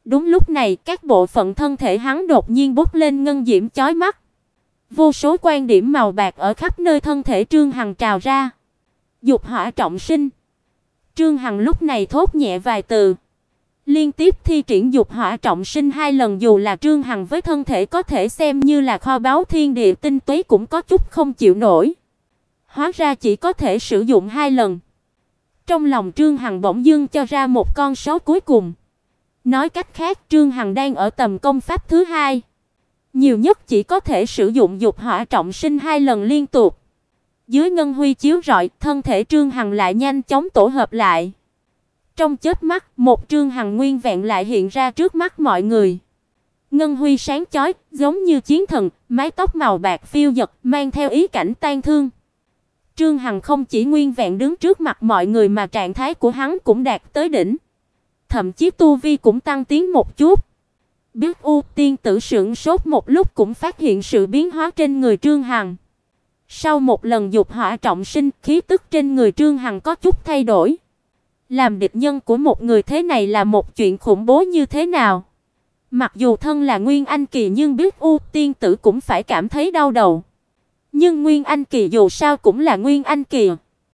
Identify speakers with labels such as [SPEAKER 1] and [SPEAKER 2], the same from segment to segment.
[SPEAKER 1] Đúng lúc này, các bộ phận thân thể hắn đột nhiên bốc lên ngân diễm chói mắt. Vô số quan điểm màu bạc ở khắp nơi thân thể Trương Hằng trào ra. Dục hỏa trọng sinh. Trương Hằng lúc này thốt nhẹ vài từ. Liên tiếp thi triển dục hỏa trọng sinh 2 lần, dù là Trương Hằng với thân thể có thể xem như là kho báu thiên địa tinh túy cũng có chút không chịu nổi. Hóa ra chỉ có thể sử dụng 2 lần. Trong lòng Trương Hằng bỗng dưng cho ra một con số cuối cùng. Nói cách khác, Trương Hằng đang ở tầm công pháp thứ 2. Nhiều nhất chỉ có thể sử dụng dục hỏa trọng sinh 2 lần liên tục. Dưới ngân huy chiếu rọi, thân thể Trương Hằng lại nhanh chóng tổ hợp lại. Trong chớp mắt, một Trương Hằng nguyên vẹn lại hiện ra trước mắt mọi người. Ngân huy sáng chói, giống như chiến thần, mái tóc màu bạc phiêu dật, mang theo ý cảnh tang thương. Trương Hằng không chỉ nguyên vẹn đứng trước mặt mọi người mà trạng thái của hắn cũng đạt tới đỉnh. Thậm chí tu vi cũng tăng tiến một chút. Biết U tiên tử sững sốt một lúc cũng phát hiện sự biến hóa trên người Trương Hằng. Sau một lần dục hỏa trọng sinh, khí tức trên người Trương Hằng có chút thay đổi. Làm địch nhân của một người thế này là một chuyện khủng bố như thế nào? Mặc dù thân là Nguyên Anh kỳ nhưng biết U tiên tử cũng phải cảm thấy đau đầu. Nhưng Nguyên Anh kỳ dù sao cũng là Nguyên Anh kỳ,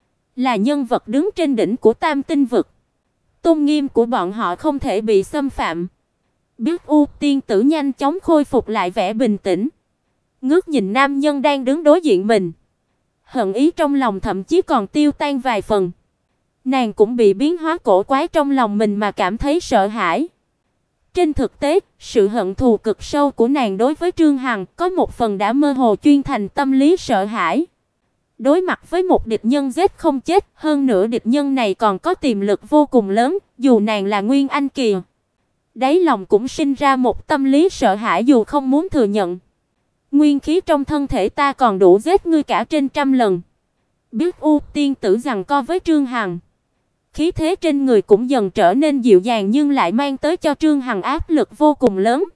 [SPEAKER 1] là nhân vật đứng trên đỉnh của Tam Tinh vực. Tôn nghiêm của bọn họ không thể bị xâm phạm. Biết U tiên tử nhanh chóng khôi phục lại vẻ bình tĩnh, ngước nhìn nam nhân đang đứng đối diện mình. Hận ý trong lòng thậm chí còn tiêu tan vài phần. Nàng cũng bị biến hóa cổ quái trong lòng mình mà cảm thấy sợ hãi. Trên thực tế, sự hận thù cực sâu của nàng đối với Trương Hằng có một phần đã mơ hồ chuyên thành tâm lý sợ hãi. Đối mặt với một địch nhân giết không chết, hơn nữa địch nhân này còn có tiềm lực vô cùng lớn, dù nàng là Nguyên Anh kỳ, đáy lòng cũng sinh ra một tâm lý sợ hãi dù không muốn thừa nhận. Nguyên khí trong thân thể ta còn đủ giết ngươi cả trên 100 lần. Biết U tiên tử giằng co với Trương Hằng. Khí thế trên người cũng dần trở nên dịu dàng nhưng lại mang tới cho Trương Hằng áp lực vô cùng lớn.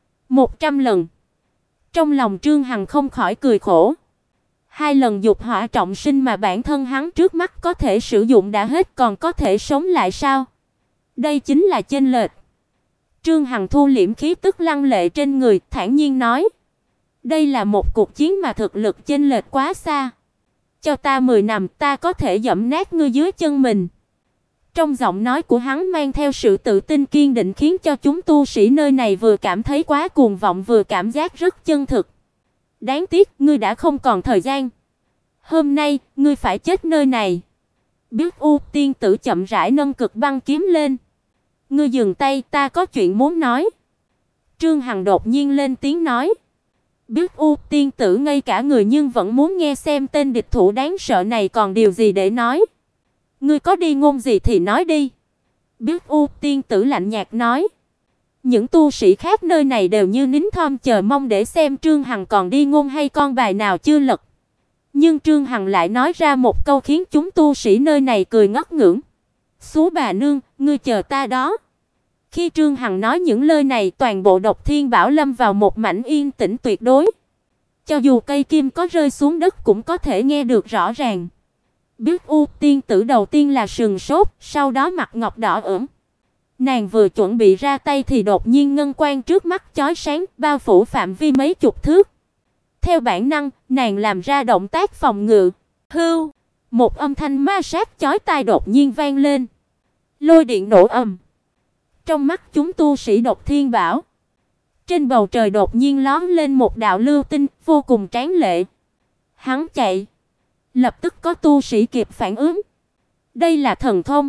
[SPEAKER 1] 100 lần. Trong lòng Trương Hằng không khỏi cười khổ. 2 lần dục hỏa trọng sinh mà bản thân hắn trước mắt có thể sử dụng đã hết, còn có thể sống lại sao? Đây chính là chênh lệch. Trương Hằng thu liễm khí tức lăng lệ trên người, thản nhiên nói: "Đây là một cuộc chiến mà thực lực chênh lệch quá xa. Cho ta 10 năm, ta có thể giẫm nát ngươi dưới chân mình." Trong giọng nói của hắn mang theo sự tự tin kiên định khiến cho chúng tu sĩ nơi này vừa cảm thấy quá cuồng vọng vừa cảm giác rất chân thực. Đáng tiếc, ngươi đã không còn thời gian. Hôm nay, ngươi phải chết nơi này. Biết U tiên tử chậm rãi nâng cực băng kiếm lên. Ngươi dừng tay, ta có chuyện muốn nói. Trương Hằng đột nhiên lên tiếng nói. Biết U tiên tử ngây cả người nhưng vẫn muốn nghe xem tên địch thủ đáng sợ này còn điều gì để nói. Ngươi có đi ngôn gì thì nói đi. Biết U tiên tử lạnh nhạt nói. Những tu sĩ khác nơi này đều như nín thom chờ mong để xem Trương Hằng còn đi ngôn hay con bài nào chưa lật. Nhưng Trương Hằng lại nói ra một câu khiến chúng tu sĩ nơi này cười ngất ngưỡng. Xú bà nương, ngươi chờ ta đó. Khi Trương Hằng nói những lời này, toàn bộ Độc Thiên Bảo lâm vào một mảnh yên tĩnh tuyệt đối. Cho dù cây kim có rơi xuống đất cũng có thể nghe được rõ ràng. Biết U tiên tử đầu tiên là sừng sốt, sau đó mặt ngọc đỏ ửng. Nàng vừa chuẩn bị ra tay thì đột nhiên ngân quang trước mắt chói sáng, bao phủ phạm vi mấy chục thước. Theo bản năng, nàng làm ra động tác phòng ngự. Hưu, một âm thanh ma sát chói tai đột nhiên vang lên. Lôi điện nổ ầm. Trong mắt chúng tu sĩ Độc Thiên Bảo, trên bầu trời đột nhiên lóe lên một đạo lưu tinh vô cùng tráng lệ. Hắn chạy, lập tức có tu sĩ kịp phản ứng. Đây là thần thông.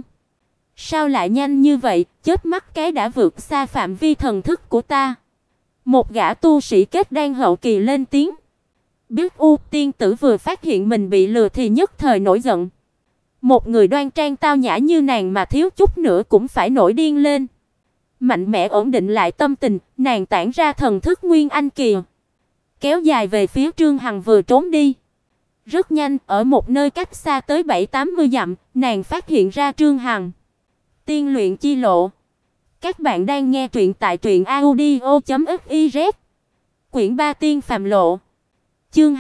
[SPEAKER 1] Sao lại nhanh như vậy, chớp mắt cái đã vượt xa phạm vi thần thức của ta. Một gã tu sĩ kết đan hậu kỳ lên tiếng. Biết U tiên tử vừa phát hiện mình bị lừa thì nhất thời nổi giận. Một người đoan trang tao nhã như nàng mà thiếu chút nữa cũng phải nổi điên lên. Mạnh mẽ ổn định lại tâm tình, nàng tản ra thần thức Nguyên Anh kỳ, kéo dài về phía Trương Hằng vừa trốn đi. Rất nhanh, ở một nơi cách xa tới 70-80 dặm, nàng phát hiện ra Trương Hằng. Tiên luyện chi lộ. Các bạn đang nghe truyện tại truyệnaudio.fiz. Quyển 3 Tiên phàm lộ. Chương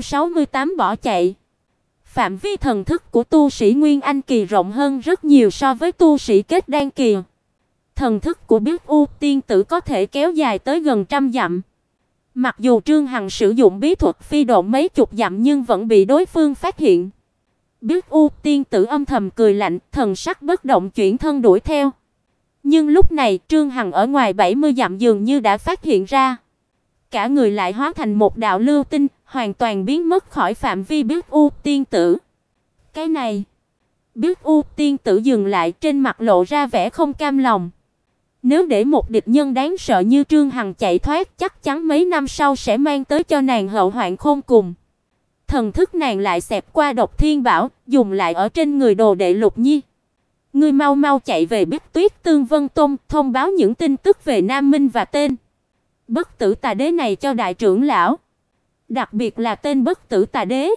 [SPEAKER 1] 268 bỏ chạy. Phạm vi thần thức của tu sĩ Nguyên Anh kỳ rộng hơn rất nhiều so với tu sĩ kết đan kỳ. Thần thức của Biết U tiên tử có thể kéo dài tới gần trăm dặm. Mặc dù Trương Hằng sử dụng bí thuật phi độn mấy chục dặm nhưng vẫn bị đối phương phát hiện. Biết U tiên tử âm thầm cười lạnh, thần sắc bất động chuyển thân đuổi theo. Nhưng lúc này, Trương Hằng ở ngoài 70 dặm dường như đã phát hiện ra. Cả người lại hóa thành một đạo lưu tinh, hoàn toàn biến mất khỏi phạm vi Biết U tiên tử. Cái này, Biết U tiên tử dừng lại, trên mặt lộ ra vẻ không cam lòng. Nếu để một địch nhân đáng sợ như Trương Hằng chạy thoát, chắc chắn mấy năm sau sẽ mang tới cho nàng hậu hoạn khôn cùng. Thần thức nàng lại xẹt qua Độc Thiên Bảo, dùng lại ở trên người đồ đệ Lục Nhi. Ngươi mau mau chạy về Bích Tuyết Tương Vân Tông, thông báo những tin tức về Nam Minh và tên Bất Tử Tà Đế này cho đại trưởng lão. Đặc biệt là tên Bất Tử Tà Đế,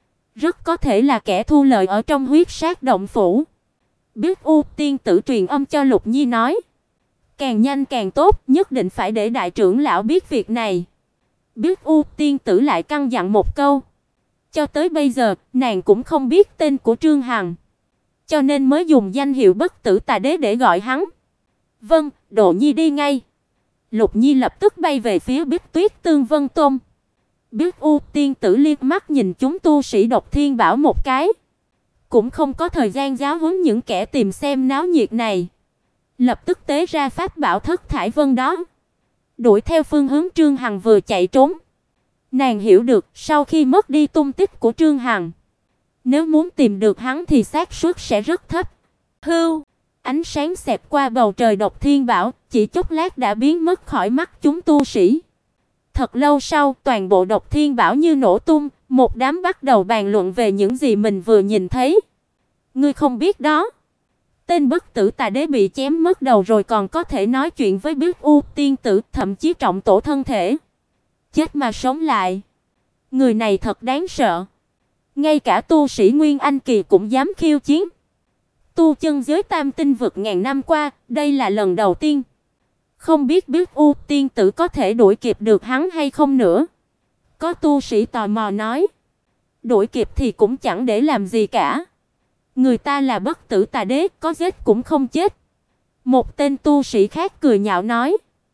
[SPEAKER 1] rất có thể là kẻ thu lợi ở trong Huyết Sát động phủ. Biết U tiên tử truyền âm cho Lục Nhi nói, càng nhanh càng tốt, nhất định phải để đại trưởng lão biết việc này. Biết U tiên tử lại căn dặn một câu. Cho tới bây giờ, nàng cũng không biết tên của Trương Hằng, cho nên mới dùng danh hiệu Bất Tử Tà Đế để gọi hắn. Vâng, Độ Nhi đi ngay. Lục Nhi lập tức bay về phía Bích Tuyết Tương Vân Tôn. Biết U tiên tử liếc mắt nhìn chúng tu sĩ Độc Thiên Bảo một cái, cũng không có thời gian giáo huấn những kẻ tìm xem náo nhiệt này. Lập tức tế ra pháp bảo Thất Thải Vân đó, đuổi theo phương hướng Trương Hằng vừa chạy trốn. Nàng hiểu được, sau khi mất đi tung tích của Trương Hằng, nếu muốn tìm được hắn thì xác suất sẽ rất thấp. Hưu, ánh sáng xẹt qua bầu trời Độc Thiên Bảo, chỉ chốc lát đã biến mất khỏi mắt chúng tu sĩ. Thật lâu sau, toàn bộ Độc Thiên Bảo như nổ tung, một đám bắt đầu bàn luận về những gì mình vừa nhìn thấy. Ngươi không biết đó, tên Bất Tử Tà Đế bị chém mất đầu rồi còn có thể nói chuyện với Biết U tiên tử, thậm chí trọng tổ thân thể, chết mà sống lại. Người này thật đáng sợ. Ngay cả tu sĩ Nguyên Anh kỳ cũng dám khiêu chiến. Tu chân giới tam tinh vực ngàn năm qua, đây là lần đầu tiên. Không biết Biết U tiên tử có thể đuổi kịp được hắn hay không nữa. Có tu sĩ tò mò nói, đuổi kịp thì cũng chẳng để làm gì cả. Người ta là Bất Tử Tà Đế, có giết cũng không chết. Một tên tu sĩ khác cười nhạo nói.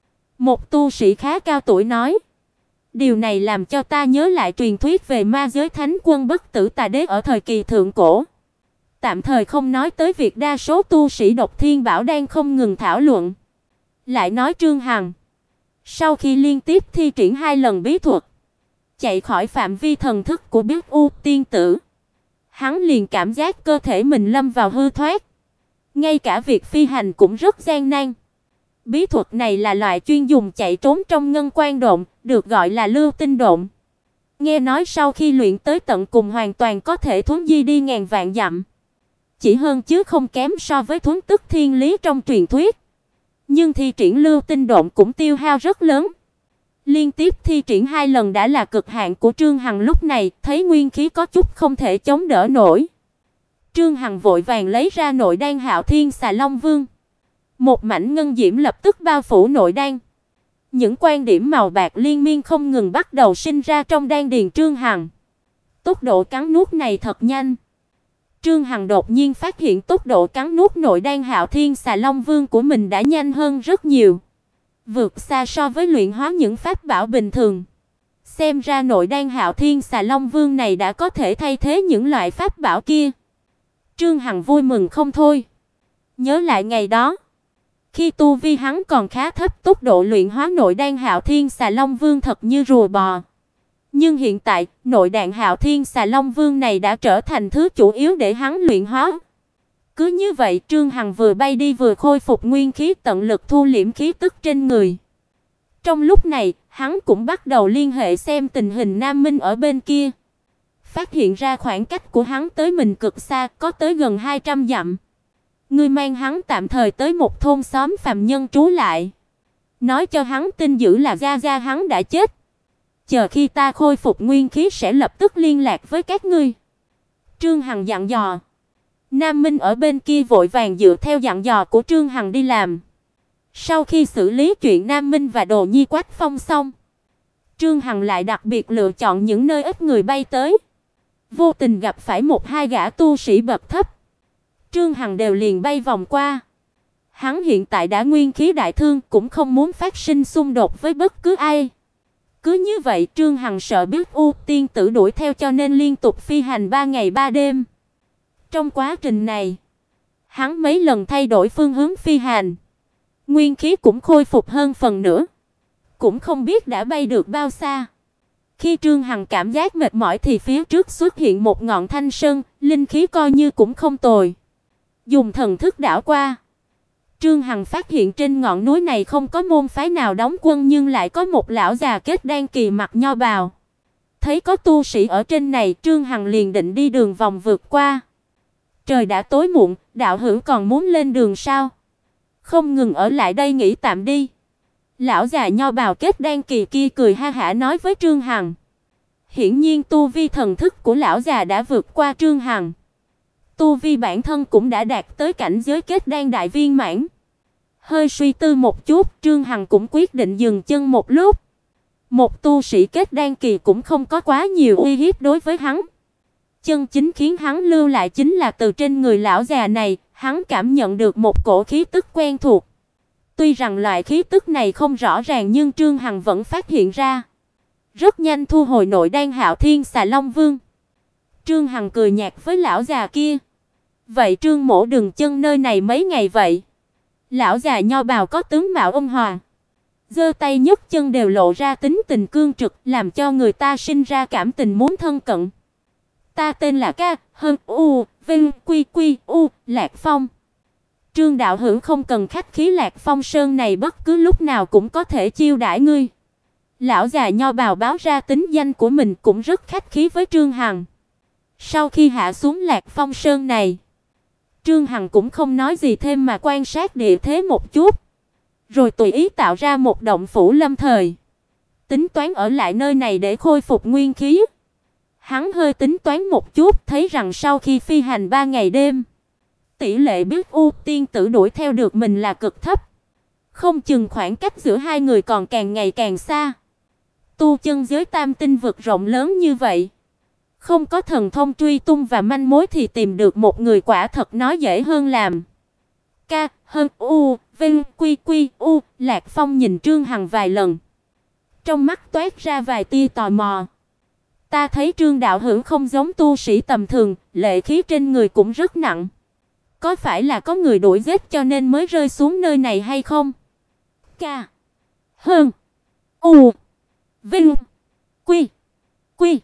[SPEAKER 1] Một tu sĩ khá cao tuổi nói, điều này làm cho ta nhớ lại truyền thuyết về ma giới thánh quân Bất Tử Tà Đế ở thời kỳ thượng cổ. Tạm thời không nói tới việc đa số tu sĩ Độc Thiên Bảo đang không ngừng thảo luận. Lại nói Trương Hằng, sau khi liên tiếp thi triển 2 lần bí thuật, chạy khỏi phạm vi thần thức của Biết U tiên tử, hắn liền cảm giác cơ thể mình lâm vào hư thoát. Ngay cả việc phi hành cũng rất gian nan. Bí thuật này là loại chuyên dùng chạy trốn trong ngân quan độn, được gọi là lưu tinh độn. Nghe nói sau khi luyện tới tận cùng hoàn toàn có thể thuấn di đi ngàn vạn dặm. Chỉ hơn chứ không kém so với thuấn tức thiên lý trong truyền thuyết. Nhưng thi triển lưu tinh độn cũng tiêu hao rất lớn. Liên tiếp thi triển 2 lần đã là cực hạn của Trương Hằng lúc này, thấy nguyên khí có chút không thể chống đỡ nổi. Trương Hằng vội vàng lấy ra nội đan Hạo Thiên Xà Long Vương. Một mảnh ngân diễm lập tức bao phủ nội đan. Những quan điểm màu bạc liên miên không ngừng bắt đầu sinh ra trong đan điền Trương Hằng. Tốc độ cắn nuốt này thật nhanh. Trương Hằng đột nhiên phát hiện tốc độ cắn nuốt nội đan Hạo Thiên Xà Long Vương của mình đã nhanh hơn rất nhiều, vượt xa so với luyện hóa những pháp bảo bình thường. Xem ra nội đan Hạo Thiên Xà Long Vương này đã có thể thay thế những loại pháp bảo kia. Trương Hằng vui mừng không thôi. Nhớ lại ngày đó, khi tu vi hắn còn khá thấp, tốc độ luyện hóa nội đan Hạo Thiên Xà Long Vương thật như rùa bò. Nhưng hiện tại, nội đan Hạo Thiên Xà Long Vương này đã trở thành thứ chủ yếu để hắn luyện hóa. Cứ như vậy, Trương Hằng vừa bay đi vừa khôi phục nguyên khí, tận lực thu liễm khí tức trên người. Trong lúc này, hắn cũng bắt đầu liên hệ xem tình hình Nam Minh ở bên kia. Phát hiện ra khoảng cách của hắn tới mình cực xa, có tới gần 200 dặm. Ngươi mang hắn tạm thời tới một thôn xóm phàm nhân trú lại. Nói cho hắn tin dữ là gia gia hắn đã chết. Chờ khi ta khôi phục nguyên khí sẽ lập tức liên lạc với các ngươi. Trương Hằng dặn dò. Nam Minh ở bên kia vội vàng dựa theo dặn dò của Trương Hằng đi làm. Sau khi xử lý chuyện Nam Minh và Đồ Nhi Quách Phong xong, Trương Hằng lại đặc biệt lựa chọn những nơi ít người bay tới. Vô tình gặp phải một hai gã tu sĩ bậc thấp, Trương Hằng đều liền bay vòng qua. Hắn hiện tại đã nguyên khí đại thương, cũng không muốn phát sinh xung đột với bất cứ ai. Cứ như vậy, Trương Hằng sợ biết U Tiên tử đuổi theo cho nên liên tục phi hành 3 ngày 3 đêm. Trong quá trình này, hắn mấy lần thay đổi phương hướng phi hành, nguyên khí cũng khôi phục hơn phần nữa. Cũng không biết đã bay được bao xa. Khi Trương Hằng cảm giác mệt mỏi thì phía trước xuất hiện một ngọn thanh sơn, linh khí coi như cũng không tồi. Dùng thần thức đảo qua, Trương Hằng phát hiện trên ngọn núi này không có môn phái nào đóng quân nhưng lại có một lão già kết đan kỳ mặc nho bào. Thấy có tu sĩ ở trên này, Trương Hằng liền định đi đường vòng vượt qua. Trời đã tối muộn, đạo hữu còn muốn lên đường sao? Không ngừng ở lại đây nghỉ tạm đi. Lão già nho bào kết đan kỳ kia cười ha hả nói với Trương Hằng. Hiển nhiên tu vi thần thức của lão già đã vượt qua Trương Hằng. Tu vi bản thân cũng đã đạt tới cảnh giới kết đan đại viên mãn. Hơi suy tư một chút, Trương Hằng cũng quyết định dừng chân một lúc. Một tu sĩ kết đan kỳ cũng không có quá nhiều uy hiếp đối với hắn. Chân chính khiến hắn lưu lại chính là từ trên người lão già này, hắn cảm nhận được một cổ khí tức quen thuộc. Tuy rằng loại khí tức này không rõ ràng nhưng Trương Hằng vẫn phát hiện ra. Rất nhanh thu hồi nội đan Hạo Thiên Xà Long Vương. Trương Hằng cười nhạt với lão già kia. Vậy Trương mỗ đừng chân nơi này mấy ngày vậy? Lão già nho bào có tướng mạo ôn hòa, giơ tay nhấc chân đều lộ ra tính tình cương trực, làm cho người ta sinh ra cảm tình muốn thân cận. Ta tên là Ca Hân U Vinh Quy Quy U Lạc Phong. Trương đạo hữu không cần khách khí, Lạc Phong sơn này bất cứ lúc nào cũng có thể chiêu đãi ngươi. Lão già nho bào báo ra tính danh của mình cũng rất khách khí với Trương Hằng. Sau khi hạ xuống Lạc Phong sơn này, Trương Hằng cũng không nói gì thêm mà quan sát địa thế một chút, rồi tùy ý tạo ra một động phủ lâm thời, tính toán ở lại nơi này để khôi phục nguyên khí. Hắn hơi tính toán một chút, thấy rằng sau khi phi hành 3 ngày đêm, tỷ lệ biết U Tiên tử đuổi theo được mình là cực thấp, không chừng khoảng cách giữa hai người còn càng ngày càng xa. Tu chân giới tam tinh vực rộng lớn như vậy, không có thần thông truy tung và manh mối thì tìm được một người quả thật nói dễ hơn làm. Ca Hân U Vinh Quy Quy U Lạc Phong nhìn Trương Hằng vài lần, trong mắt toát ra vài tia tò mò. Ta thấy Trương đạo hữu không giống tu sĩ tầm thường, lệ khí trên người cũng rất nặng. Có phải là có người đuổi giết cho nên mới rơi xuống nơi này hay không? Ca Hân U Vinh Quy Quy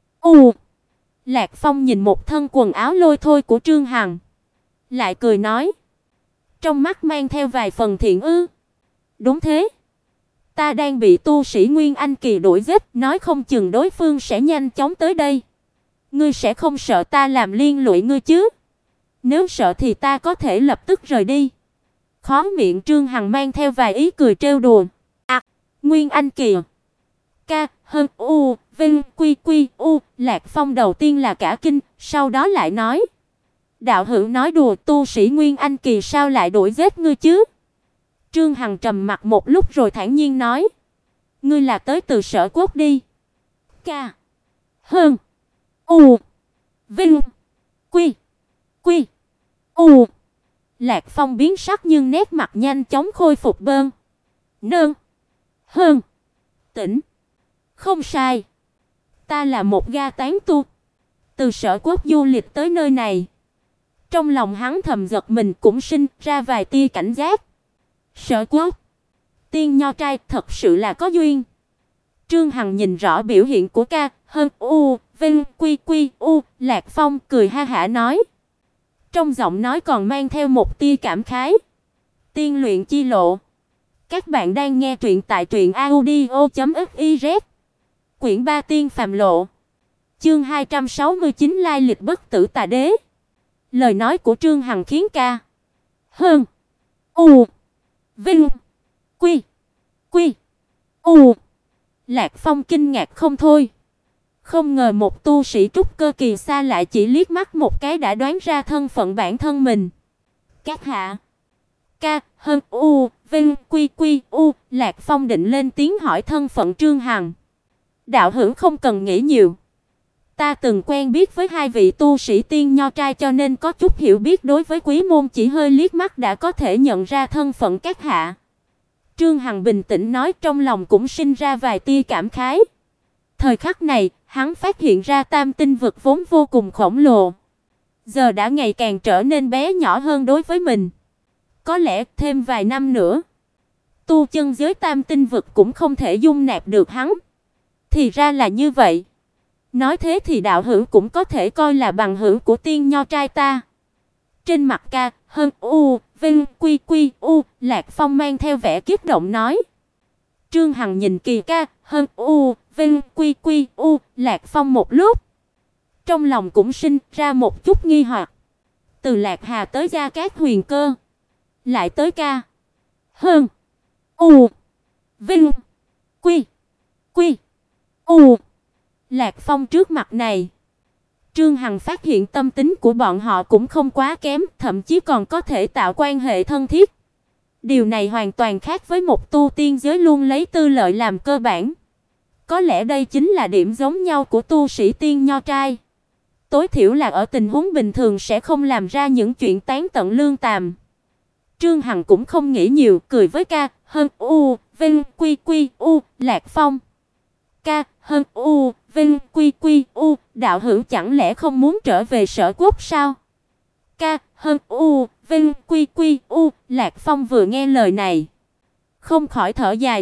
[SPEAKER 1] U Lạc Phong nhìn một thân quần áo lôi thôi của Trương Hằng, lại cười nói, trong mắt mang theo vài phần thiện ư. Đúng thế, ta đang bị tu sĩ Nguyên Anh kỳ đuổi giết, nói không chừng đối phương sẽ nhanh chóng tới đây. Ngươi sẽ không sợ ta làm liên lụy ngươi chứ? Nếu sợ thì ta có thể lập tức rời đi. Khóe miệng Trương Hằng mang theo vài ý cười trêu đùa. À, Nguyên Anh kỳ. Ca Hân U Vinh Quy Quy U Lạc Phong đầu tiên là cả kinh, sau đó lại nói, đạo hữu nói đùa, tu sĩ Nguyên Anh kỳ sao lại đuổi giết ngươi chứ? Trương Hằng trầm mặt một lúc rồi thản nhiên nói, ngươi là tới từ Sở Quốc đi. Ca Hân U Vinh Quy Quy U Lạc Phong biến sắc nhưng nét mặt nhanh chóng khôi phục bơn. Nương Hơn Tỉnh. Không sai, ta là một ga tán tu, từ Sở Quốc du lịch tới nơi này. Trong lòng hắn thầm giật mình, cũng sinh ra vài tia cảnh giác. Sở Quốc, tiên nho trai, thật sự là có duyên. Trương Hằng nhìn rõ biểu hiện của Ca Hân U Vinh Quy Quy U Lạc Phong, cười ha hả nói, trong giọng nói còn mang theo một tia cảm khái. Tiên luyện chi lộ. Các bạn đang nghe truyện tại truyệnaudio.fiz. Quyển 3 Tiên phàm lộ. Chương 269 Lai lịch bất tử tà đế. Lời nói của Trương Hằng khiến Ca Hân U Vinh Quy Quy U Lạc Phong kinh ngạc không thôi. Không ngờ một tu sĩ trúc cơ kỳ xa lại chỉ liếc mắt một cái đã đoán ra thân phận bản thân mình. Các hạ. Ca Hân U Vinh Quy Quy U Lạc Phong định lên tiếng hỏi thân phận Trương Hằng. Đạo hữu không cần nghĩ nhiều. Ta từng quen biết với hai vị tu sĩ tiên nho trai cho nên có chút hiểu biết đối với Quý môn, chỉ hơi liếc mắt đã có thể nhận ra thân phận các hạ." Trương Hằng bình tĩnh nói, trong lòng cũng sinh ra vài tia cảm khái. Thời khắc này, hắn phát hiện ra Tam Tinh vực vốn vô cùng khổng lồ, giờ đã ngày càng trở nên bé nhỏ hơn đối với mình. Có lẽ thêm vài năm nữa, tu chân giới Tam Tinh vực cũng không thể dung nạp được hắn. Thì ra là như vậy. Nói thế thì đạo hữu cũng có thể coi là bằng hữu của tiên nho trai ta. Trên mặt Ca Hơn U Vinh Quy Quy U, Lạc Phong mang theo vẻ kích động nói. Trương Hằng nhìn Kỳ Ca Hơn U Vinh Quy Quy U, Lạc Phong một lúc, trong lòng cũng sinh ra một chút nghi hoặc. Từ Lạc Hà tới Gia Cát Huyền Cơ, lại tới Ca Hơn U Vinh Quy Quy U, Lạc Phong trước mặt này, Trương Hằng phát hiện tâm tính của bọn họ cũng không quá kém, thậm chí còn có thể tạo quan hệ thân thiết. Điều này hoàn toàn khác với một tu tiên giới luôn lấy tư lợi làm cơ bản. Có lẽ đây chính là điểm giống nhau của tu sĩ tiên nho trai. Tối thiểu là ở tình huống bình thường sẽ không làm ra những chuyện tán tận lương tàm. Trương Hằng cũng không nghĩ nhiều, cười với Ca Hơn U Vinh Quy Quy U, Lạc Phong. Ca Hơn U Vinh Quy Quy U, đạo hữu chẳng lẽ không muốn trở về Sở Quốc sao? Ca Hơn U Vinh Quy Quy U, Lạc Phong vừa nghe lời này, không khỏi thở dài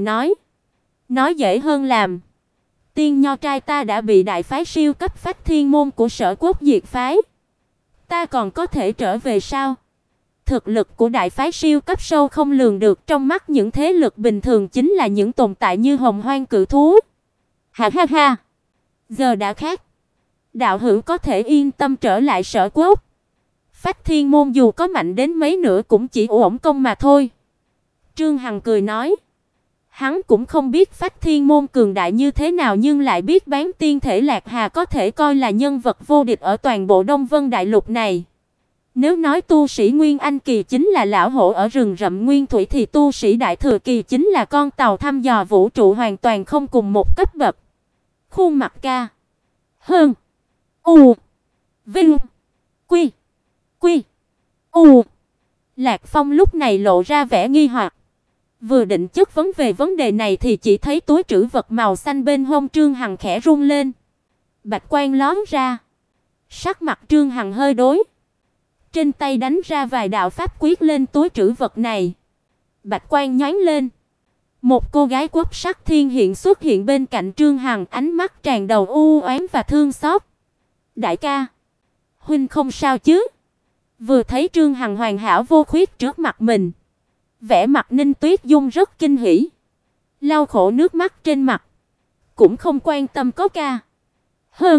[SPEAKER 1] nói dễ hơn làm. Tiên nho trai ta đã bị đại phái siêu cấp Phách Thiên môn của Sở Quốc diệt phái, ta còn có thể trở về sao? Thực lực của đại phái siêu cấp sâu không lường được, trong mắt những thế lực bình thường chính là những tồn tại như hồng hoang cự thú. Ha ha ha, giờ đã khác. Đạo hữu có thể yên tâm trở lại Sở Quốc. Phách Thiên môn dù có mạnh đến mấy nữa cũng chỉ uổng công mà thôi. Trương Hằng cười nói. Hắn cũng không biết Phách Thiên môn cường đại như thế nào, nhưng lại biết Bán Tiên Thể Lạc Hà có thể coi là nhân vật vô địch ở toàn bộ Đông Vân đại lục này. Nếu nói tu sĩ Nguyên Anh kỳ chính là lão hổ ở rừng rậm nguyên thủy, thì tu sĩ Đại Thừa kỳ chính là con tàu thăm dò vũ trụ, hoàn toàn không cùng một cấp bậc. Khuôn mặt Ca Hơn U Vinh Quy Quy U, Lạc Phong lúc này lộ ra vẻ nghi hoặc. Vừa định chất vấn về vấn đề này thì chỉ thấy túi trữ vật màu xanh bên hông Trương Hằng khẽ rung lên. Bạch quang lóe ra. Sắc mặt Trương Hằng hơi đổi. Trên tay đánh ra vài đạo pháp quyết lên túi trữ vật này. Bạch quang nhoáng lên. Một cô gái quốc sắc thiên hiện xuất hiện bên cạnh Trương Hằng, ánh mắt tràn đầy u oán và thương xót. Đại ca, huynh không sao chứ? Vừa thấy Trương Hằng hoàn hảo vô khuyết trước mặt mình, vẻ mặt Ninh Tuyết Dung rất kinh hỉ, lau khổ nước mắt trên mặt, cũng không quan tâm có Ca Hơn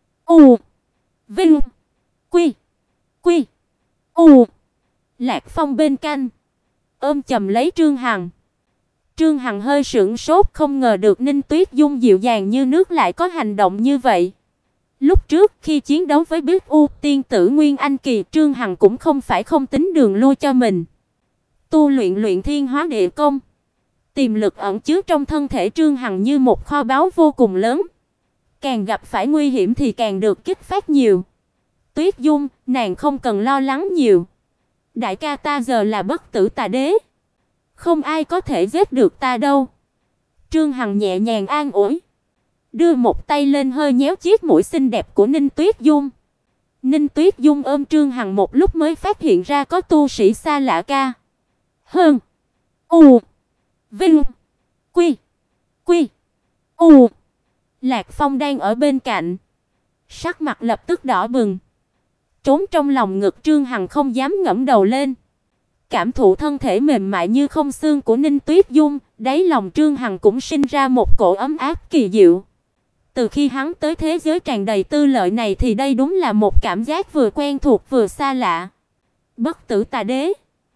[SPEAKER 1] U Vinh Quy Quy U, Lạc Phong bên cạnh ôm chầm lấy Trương Hằng. Trương Hằng hơi sững sốt, không ngờ được Ninh Tuyết Dung dịu dàng như nước lại có hành động như vậy. Lúc trước khi chiến đấu với Biết U tiên tử Nguyên Anh kỳ, Trương Hằng cũng không phải không tính đường lui cho mình. Tu luyện luyện thiên hóa địa công, tiềm lực ẩn chứa trong thân thể Trương Hằng như một kho báu vô cùng lớn. Càng gặp phải nguy hiểm thì càng được kích phát nhiều. Tuyết Dung, nàng không cần lo lắng nhiều. Đại ca ta giờ là bất tử tà đế, không ai có thể giết được ta đâu. Trương Hằng nhẹ nhàng an ủi, đưa một tay lên hơi nhéo chiếc mũi xinh đẹp của Ninh Tuyết Dung. Ninh Tuyết Dung ôm Trương Hằng một lúc mới phát hiện ra có tu sĩ xa lạ Ca Hơn U Vinh Quy Quy U, Lạc Phong đang ở bên cạnh, sắc mặt lập tức đỏ bừng, trốn trong lòng ngực Trương Hằng không dám ngẩng đầu lên. Cảm thụ thân thể mềm mại như không xương của Ninh Tuyết Dung, đáy lòng Trương Hằng cũng sinh ra một cổ ấm áp kỳ diệu. Từ khi hắn tới thế giới tràn đầy tư lợi này thì đây đúng là một cảm giác vừa quen thuộc vừa xa lạ. Bất tử tà đế,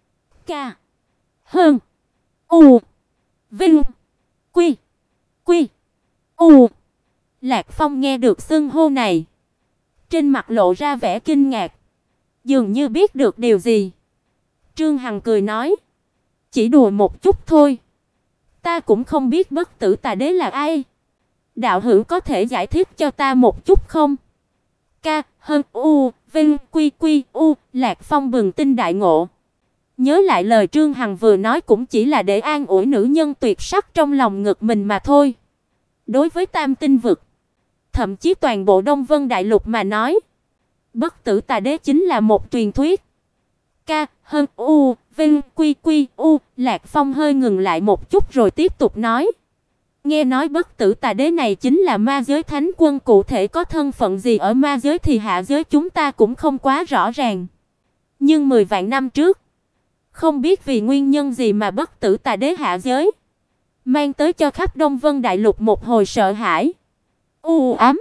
[SPEAKER 1] Ca Hơn U Vinh Quy Quy U, Lạc Phong nghe được xưng hô này, trên mặt lộ ra vẻ kinh ngạc, dường như biết được điều gì. Trương Hằng cười nói, chỉ đùa một chút thôi, ta cũng không biết bất tử tà đế là ai. Đạo hữu có thể giải thích cho ta một chút không? Ca Hân U Vinh Quy Quy U Lạc Phong bừng tỉnh đại ngộ. Nhớ lại lời Trương Hằng vừa nói cũng chỉ là để an ủi nữ nhân tuyệt sắc trong lòng ngực mình mà thôi. Đối với Tam Tinh vực, thậm chí toàn bộ Đông Vân Đại Lục mà nói, Bất Tử Tà Đế chính là một truyền thuyết. Ca Hân U Vinh Quy Quy U Lạc Phong hơi ngừng lại một chút rồi tiếp tục nói. Nghe nói Bất Tử Tà Đế này chính là ma giới thánh quân, cụ thể có thân phận gì ở ma giới thì hạ giới chúng ta cũng không quá rõ ràng. Nhưng 10 vạn năm trước, không biết vì nguyên nhân gì mà Bất Tử Tà Đế hạ giới, mang tới cho khắp Đông Vân Đại Lục một hồi sợ hãi, u ám.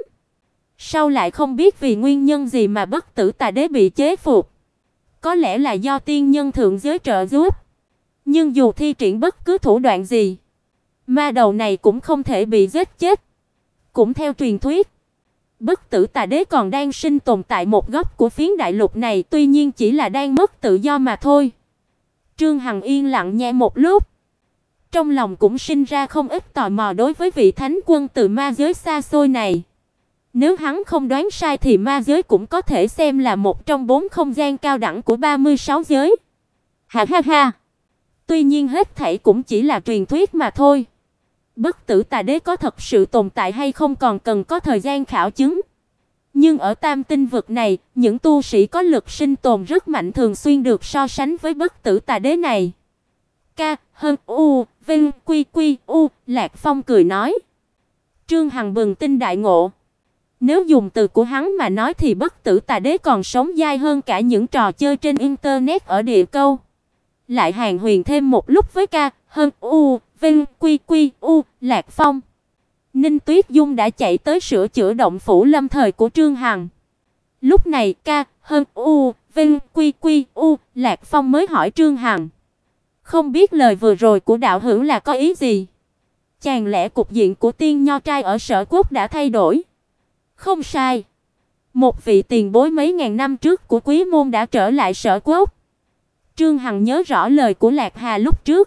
[SPEAKER 1] Sau lại không biết vì nguyên nhân gì mà Bất Tử Tà Đế bị chế phục. Có lẽ là do tiên nhân thượng giới trợ giúp. Nhưng dù thi triển bất cứ thủ đoạn gì, ma đầu này cũng không thể bị giết chết. Cũng theo truyền thuyết, Bất Tử Tà Đế còn đang sinh tồn tại một góc của phiến đại lục này, tuy nhiên chỉ là đang mất tự do mà thôi. Trương Hằng yên lặng nghe một lúc, trong lòng cũng sinh ra không ít tò mò đối với vị thánh quân từ ma giới xa xôi này. Nếu hắn không đoán sai thì ma giới cũng có thể xem là một trong 4 không gian cao đẳng của 36 giới. Ha ha ha. Tuy nhiên hết thảy cũng chỉ là truyền thuyết mà thôi. Bất Tử Tà Đế có thật sự tồn tại hay không còn cần có thời gian khảo chứng. Nhưng ở Tam Tinh vực này, những tu sĩ có lực sinh tồn rất mạnh thường xuyên được so sánh với Bất Tử Tà Đế này. Ca Hân U Vinh Quy Quy U Lạc Phong cười nói. Trương Hằng bừng tỉnh đại ngộ. Nếu dùng từ của hắn mà nói thì Bất Tử Tà Đế còn sống dai hơn cả những trò chơi trên internet ở địa câu. Lại hàn huyền thêm một lúc với Ca Hân U Vinh Quy Quy U Lạc Phong. Ninh Tuyết Dung đã chạy tới sửa chữa động phủ lâm thời của Trương Hằng. Lúc này Ca Hân U Vinh Quy Quy U Lạc Phong mới hỏi Trương Hằng, không biết lời vừa rồi của đạo hữu là có ý gì? Chẳng lẽ cục diện của Tiên Nho trai ở Sở Quốc đã thay đổi? Không sai. Một vị tiền bối mấy ngàn năm trước của Quý môn đã trở lại Sở Quốc. Trương Hằng nhớ rõ lời của Lạc Hà lúc trước.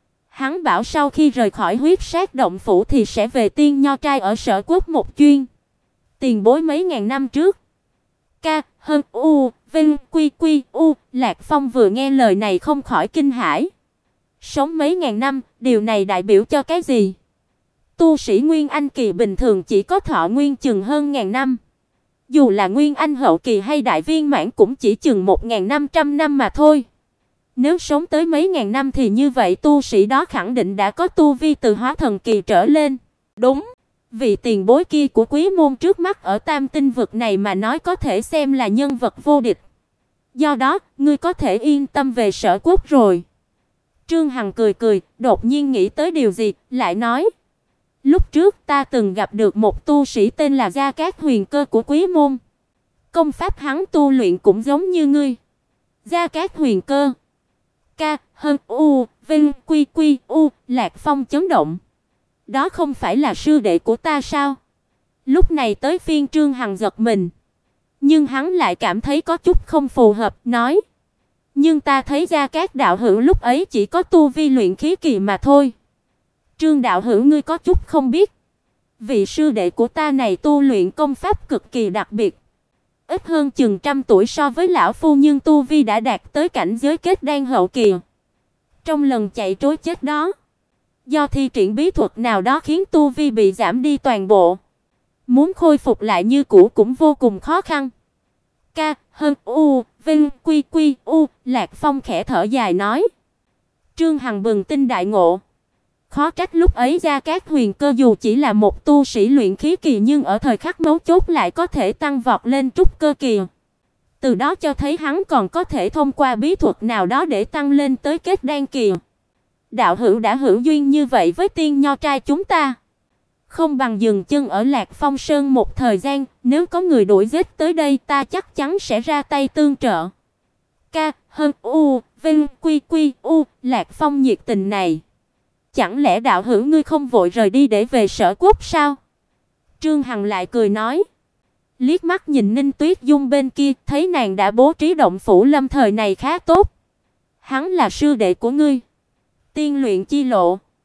[SPEAKER 1] Hắn bảo sau khi rời khỏi huyết sát động phủ thì sẽ về Tiên Nho trai ở Sở Quốc một chuyến. Tiền bối mấy ngàn năm trước. Ca Hân U Vinh Quy Quy U Lạc Phong vừa nghe lời này không khỏi kinh hãi. Sống mấy ngàn năm, điều này đại biểu cho cái gì? Tu sĩ Nguyên Anh kỳ bình thường chỉ có thọ nguyên chừng hơn ngàn năm. Dù là Nguyên Anh hậu kỳ hay đại viên mãn cũng chỉ chừng 1500 năm mà thôi. Nếu sống tới mấy ngàn năm thì như vậy tu sĩ đó khẳng định đã có tu vi từ hóa thần kỳ trở lên. Đúng, vị tiền bối kia của Quý môn trước mắt ở Tam Tinh vực này mà nói có thể xem là nhân vật vô địch. Do đó, ngươi có thể yên tâm về Sở Quốc rồi. Trương Hằng cười cười, đột nhiên nghĩ tới điều gì, lại nói. Lúc trước ta từng gặp được một tu sĩ tên là Gia Cát Huyền Cơ của Quý môn. Công pháp hắn tu luyện cũng giống như ngươi. Gia Cát Huyền Cơ. Ca Hân U Vinh Quy Quy U Lạc Phong chấn động. Đó không phải là sư đệ của ta sao? Lúc này tới phiên Trương Hằng giật mình. Nhưng hắn lại cảm thấy có chút không phù hợp, nói. Nhưng ta thấy Gia Cát đạo hữu lúc ấy chỉ có tu vi luyện khí kỳ mà thôi. Trương đạo hữu ngươi có chút không biết. Vị sư đệ của ta này tu luyện công pháp cực kỳ đặc biệt. Ít hơn chừng 100 tuổi so với lão phu nhưng tu vi đã đạt tới cảnh giới kết đan hậu kỳ. Trong lần chạy trối chết đó, do thi triển bí thuật nào đó khiến tu vi bị giảm đi toàn bộ. Muốn khôi phục lại như cũ cũng vô cùng khó khăn. Ca Hân U Vinh Quy Quy U Lạc Phong khẽ thở dài nói. Trương Hằng bừng tỉnh đại ngộ. Khó trách lúc ấy Gia Cát Huyền Cơ dù chỉ là một tu sĩ luyện khí kỳ nhưng ở thời khắc mấu chốt lại có thể tăng vọt lên trúc cơ kỳ. Từ đó cho thấy hắn còn có thể thông qua bí thuật nào đó để tăng lên tới kết đan kỳ. Đạo hữu đã hữu duyên như vậy với Tiên Nho trai chúng ta, không bằng dừng chân ở Lạc Phong Sơn một thời gian, nếu có người đuổi giết tới đây ta chắc chắn sẽ ra tay tương trợ. Ca Hân U Vinh Quy Quy U Lạc Phong nhiệt tình này. Chẳng lẽ đạo hữu ngươi không vội rời đi để về Sở Quốc sao? Trương Hằng lại cười nói. Liếc mắt nhìn Ninh Tuyết Dung bên kia, thấy nàng đã bố trí động phủ lâm thời này khá tốt. Hắn là sư đệ của ngươi. Tiên luyện chi lộ,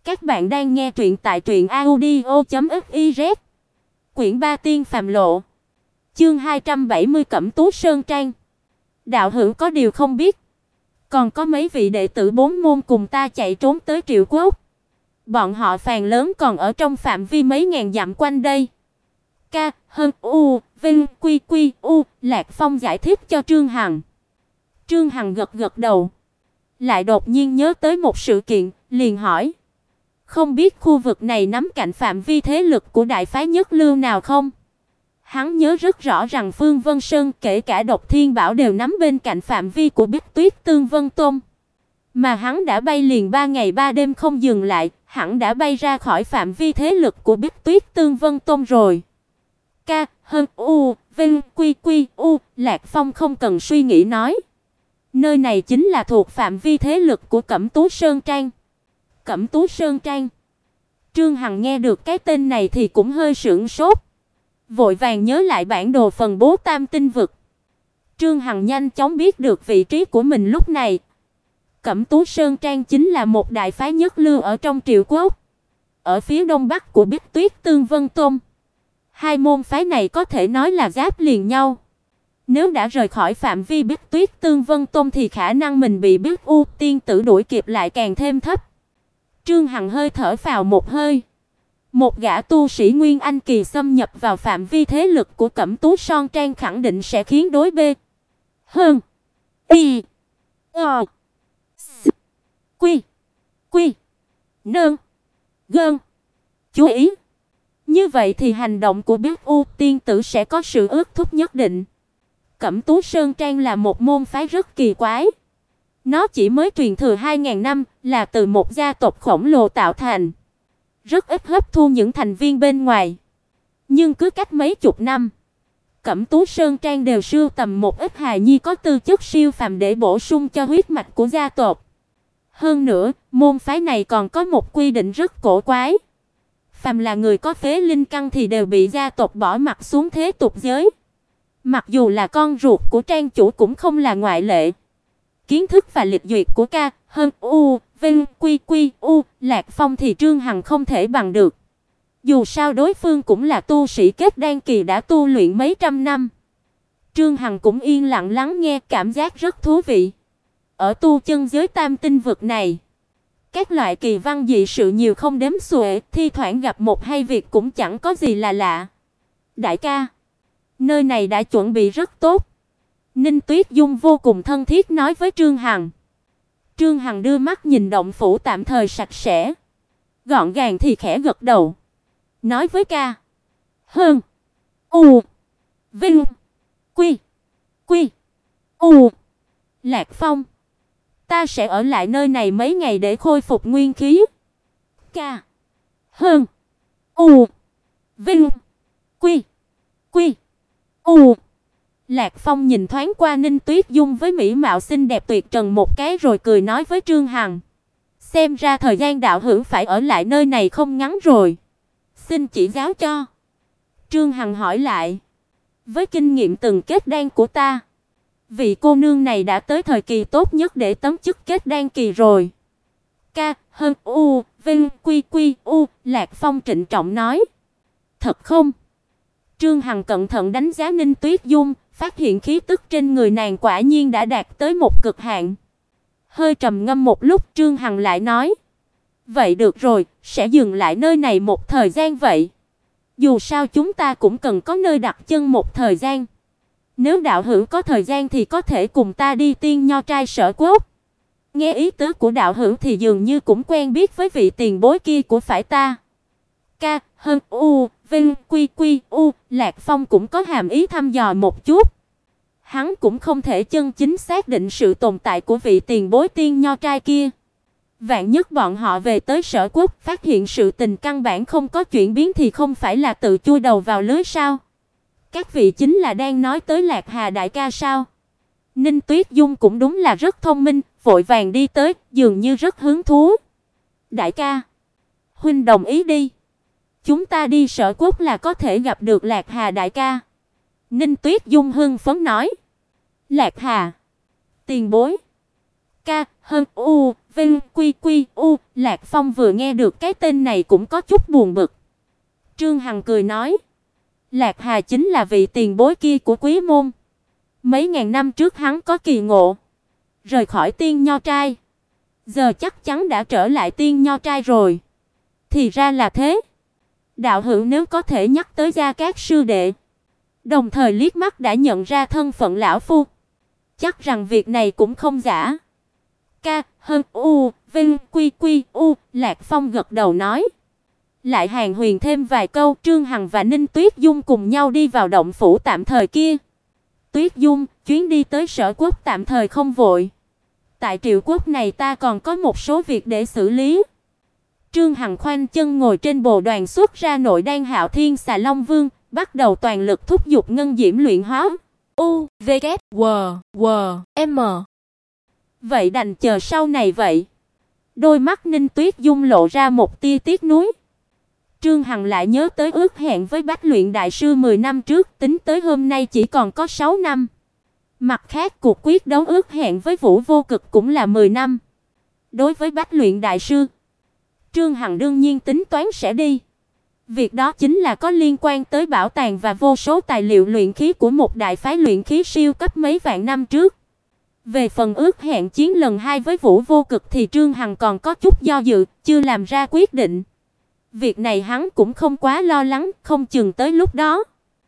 [SPEAKER 1] Các bạn đang nghe truyện tại truyệnaudio.fiz. Quyển 3 Tiên Phàm Lộ. Chương 270 Cẩm Tú Sơn Trang. Đạo hữu có điều không biết, còn có mấy vị đệ tử 4 môn cùng ta chạy trốn tới Triệu Quốc. Bọn họ phàn lớn còn ở trong phạm vi mấy ngàn dặm quanh đây. Ca, Hân, U, Vinh, Quy, Quy, U, Lạc Phong giải thích cho Trương Hằng. Trương Hằng gật gật đầu, lại đột nhiên nhớ tới một sự kiện, liền hỏi: "Không biết khu vực này nắm cạnh phạm vi thế lực của đại phái Nhất Lưu nào không?" Hắn nhớ rất rõ rằng Phương Vân Sơn kể cả Độc Thiên Bảo đều nắm bên cạnh phạm vi của Bích Tuyết Tương Vân Tôn. Mà hắn đã bay liền 3 ngày 3 đêm không dừng lại, hẳn đã bay ra khỏi phạm vi thế lực của Bích Tuyết Tương Vân Tôn rồi. Ca, Hân, U, Vinh, Quy, Quy, U, Lạc Phong không cần suy nghĩ nói: "Nơi này chính là thuộc phạm vi thế lực của Cẩm Tú Sơn Trang." Cẩm Tú Sơn Trang. Trương Hằng nghe được cái tên này thì cũng hơi sửng sốt, vội vàng nhớ lại bản đồ phần bố Tam Tinh vực. Trương Hằng nhanh chóng biết được vị trí của mình lúc này. Cẩm Tú Sơn Trang chính là một đại phái Nhất Lưu ở trong Triệu Quốc, ở phía đông bắc của Bích Tuyết Tương Vân Tôn. Hai môn phái này có thể nói là giáp liền nhau. Nếu đã rời khỏi phạm vi Bích Tuyết Tương Vân Tôn thì khả năng mình bị Bích U tiên tử đuổi kịp lại càng thêm thấp. Trương Hằng hơi thở phào một hơi. Một gã tu sĩ Nguyên Anh kỳ xâm nhập vào phạm vi thế lực của Cẩm Tú Sơn Trang khẳng định sẽ khiến đối B hơn Y S Quy Quy Nương Gơn chú ý. Như vậy thì hành động của Bích U tiên tử sẽ có sự ước thúc nhất định. Cẩm Tú Sơn Trang là một môn phái rất kỳ quái. Nó chỉ mới truyền thừa 2000 năm, là từ một gia tộc khổng lồ tạo thành, rất ít hấp thu những thành viên bên ngoài. Nhưng cứ cách mấy chục năm, Cẩm Tú Sơn Trang đều sưu tầm một ít hài nhi có tư chất siêu phàm để bổ sung cho huyết mạch của gia tộc. Hơn nữa, môn phái này còn có một quy định rất cổ quái. Phàm là người có phế linh căn thì đều bị gia tộc bỏ mặc xuống thế tục giới. Mặc dù là con ruột của trang chủ cũng không là ngoại lệ. Kiến thức và lịch duyệt của Ca, Hân, U, Vinh, Quy, Quy, U, Lạc Phong thì Trương Hằng không thể bằng được. Dù sao đối phương cũng là tu sĩ kết đan kỳ đã tu luyện mấy trăm năm. Trương Hằng cũng yên lặng lắng nghe, cảm giác rất thú vị. Ở tu chân giới Tam Tinh vực này, các loại kỳ văn dị sự nhiều không đếm xuể, thi thoảng gặp một hai việc cũng chẳng có gì là lạ. "Đại ca, nơi này đã chuẩn bị rất tốt." Ninh Tuyết Dung vô cùng thân thiết nói với Trương Hằng. Trương Hằng đưa mắt nhìn động phủ tạm thời sạch sẽ, gọn gàng thì khẽ gật đầu, nói với Ca, Hân, U, Vinh, Quy, Quy, U, Lạc Phong: "Ta sẽ ở lại nơi này mấy ngày để khôi phục nguyên khí." Ca, Hân, U, Vinh, Quy, Quy, U. Lạc Phong nhìn thoáng qua Ninh Tuyết Dung với mỹ mạo xinh đẹp tuyệt trần một cái rồi cười nói với Trương Hằng: "Xem ra thời gian đạo hữu phải ở lại nơi này không ngắn rồi. Xin chỉ giáo cho." Trương Hằng hỏi lại: "Với kinh nghiệm từng kết đan của ta, vị cô nương này đã tới thời kỳ tốt nhất để tấm chức kết đan kỳ rồi." Ca, Hân, U, Vinh, Quy, Quy, U, Lạc Phong trịnh trọng nói. "Thật không?" Trương Hằng cẩn thận đánh giá Ninh Tuyết Dung, phát hiện khí tức trên người nàng quả nhiên đã đạt tới một cực hạn. Hơi trầm ngâm một lúc, Trương Hằng lại nói: "Vậy được rồi, sẽ dừng lại nơi này một thời gian vậy. Dù sao chúng ta cũng cần có nơi đặt chân một thời gian. Nếu đạo hữu có thời gian thì có thể cùng ta đi Tiên Nho trai Sở Quốc." Nghe ý tứ của đạo hữu thì dường như cũng quen biết với vị tiền bối kia của phải ta. Ca, Hân, U, Vinh, Quy, Quy, U, Lạc Phong cũng có hàm ý thăm dò một chút. Hắn cũng không thể chân chính xác định sự tồn tại của vị tiền bối Tiên Nho trai kia. Vạn nhất bọn họ về tới Sở Quốc phát hiện sự tình căn bản không có chuyển biến thì không phải là tự chui đầu vào lưới sao? Các vị chính là đang nói tới Lạc Hà đại ca sao? Ninh Tuyết Dung cũng đúng là rất thông minh, vội vàng đi tới, dường như rất hứng thú. "Đại ca, huynh đồng ý đi. Chúng ta đi Sở Quốc là có thể gặp được Lạc Hà đại ca." Ninh Tuyết Dung hưng phấn nói. "Lạc Hà, tiền bối." Ca, Hân, U, Vinh, Quy Quy, U, Lạc Phong vừa nghe được cái tên này cũng có chút buồn bực. Trương Hằng cười nói, Lạc Hà chính là vị tiền bối kia của Quý môn. Mấy ngàn năm trước hắn có kỳ ngộ, rời khỏi Tiên Nho trai, giờ chắc chắn đã trở lại Tiên Nho trai rồi. Thì ra là thế. Đạo hữu nếu có thể nhắc tới Gia Cát sư đệ, đồng thời liếc mắt đã nhận ra thân phận lão phu, chắc rằng việc này cũng không giả. Ca, hơn u, Vinh, Quy Quy, U, Lạc Phong gật đầu nói. Lại hàn huyền thêm vài câu, Trương Hằng và Ninh Tuyết Dung cùng nhau đi vào động phủ tạm thời kia. Tuyết Dung, chuyến đi tới Sở Quốc tạm thời không vội. Tại Triệu Quốc này ta còn có một số việc để xử lý. Trương Hằng khoanh chân ngồi trên bồ đoàn xuất ra nội đan Hạo Thiên Xà Long Vương, bắt đầu toàn lực thúc giục ngân diễm luyện hóa.
[SPEAKER 2] U, V, K, W, W, M.
[SPEAKER 1] Vậy đành chờ sau này vậy. Đôi mắt Ninh Tuyết Dung lộ ra một tia tiếc nuối. Trương Hằng lại nhớ tới ước hẹn với Bách Luyện đại sư 10 năm trước, tính tới hôm nay chỉ còn có 6 năm. Mặt khác, cuộc quyết đấu ước hẹn với Vũ Vô Cực cũng là 10 năm. Đối với Bách Luyện đại sư, Trương Hằng đương nhiên tính toán sẽ đi. Việc đó chính là có liên quan tới bảo tàng và vô số tài liệu luyện khí của một đại phái luyện khí siêu cấp mấy vạn năm trước. Về phần ước hẹn chiến lần 2 với Vũ Vô Cực thì Trương Hằng còn có chút do dự, chưa làm ra quyết định. Việc này hắn cũng không quá lo lắng, không chừng tới lúc đó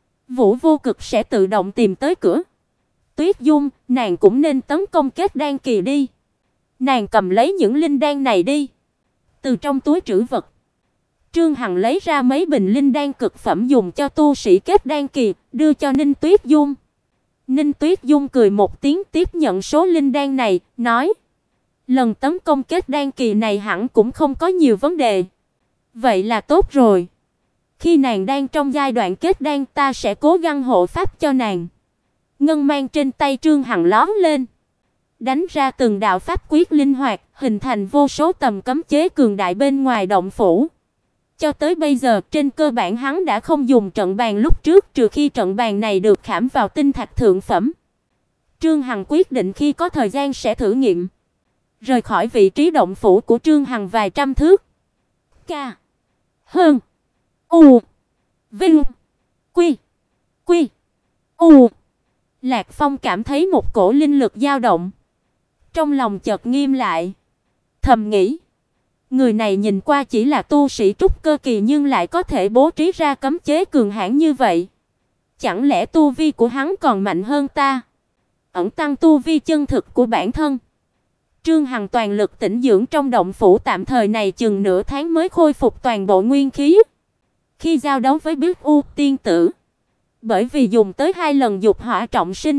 [SPEAKER 1] Vũ Vô Cực sẽ tự động tìm tới cửa. Tuyết Dung, nàng cũng nên tấn công kết đan kỳ đi. Nàng cầm lấy những linh đan này đi. Từ trong túi trữ vật, Trương Hằng lấy ra mấy bình linh đan cực phẩm dùng cho tu sĩ kết đan kỳ, đưa cho Ninh Tuyết Dung. Ninh Tuyết Dung cười một tiếng tiếp nhận số linh đan này, nói: "Lần tấn công kết đan kỳ này hẳn cũng không có nhiều vấn đề." "Vậy là tốt rồi. Khi nàng đang trong giai đoạn kết đan, ta sẽ cố gắng hộ pháp cho nàng." Ngân mang trên tay Trương Hằng lóe lên, đánh ra từng đạo pháp quyết linh hoạt, hình thành vô số tầm cấm chế cường đại bên ngoài động phủ. Cho tới bây giờ, trên cơ bản hắn đã không dùng trận bàn lúc trước, trừ khi trận bàn này được khảm vào tinh thạch thượng phẩm. Trương Hằng quyết định khi có thời gian sẽ thử nghiệm. Rời khỏi vị trí động phủ của Trương Hằng vài trăm thước. Ca, hơn, u, vinh, quy, quy, u. Lạc Phong cảm thấy một cổ linh lực dao động, trong lòng chợt nghiêm lại, thầm nghĩ: người này nhìn qua chỉ là tu sĩ trúc cơ kỳ nhưng lại có thể bố trí ra cấm chế cường hãn như vậy. Chẳng lẽ tu vi của hắn còn mạnh hơn ta? Ẩn tăng tu vi chân thực của bản thân. Trương Hằng toàn lực tĩnh dưỡng trong động phủ tạm thời này chừng nửa tháng mới khôi phục toàn bộ nguyên khí. Khi giao đấu với Biết U tiên tử, bởi vì dùng tới 2 lần dục hỏa trọng sinh,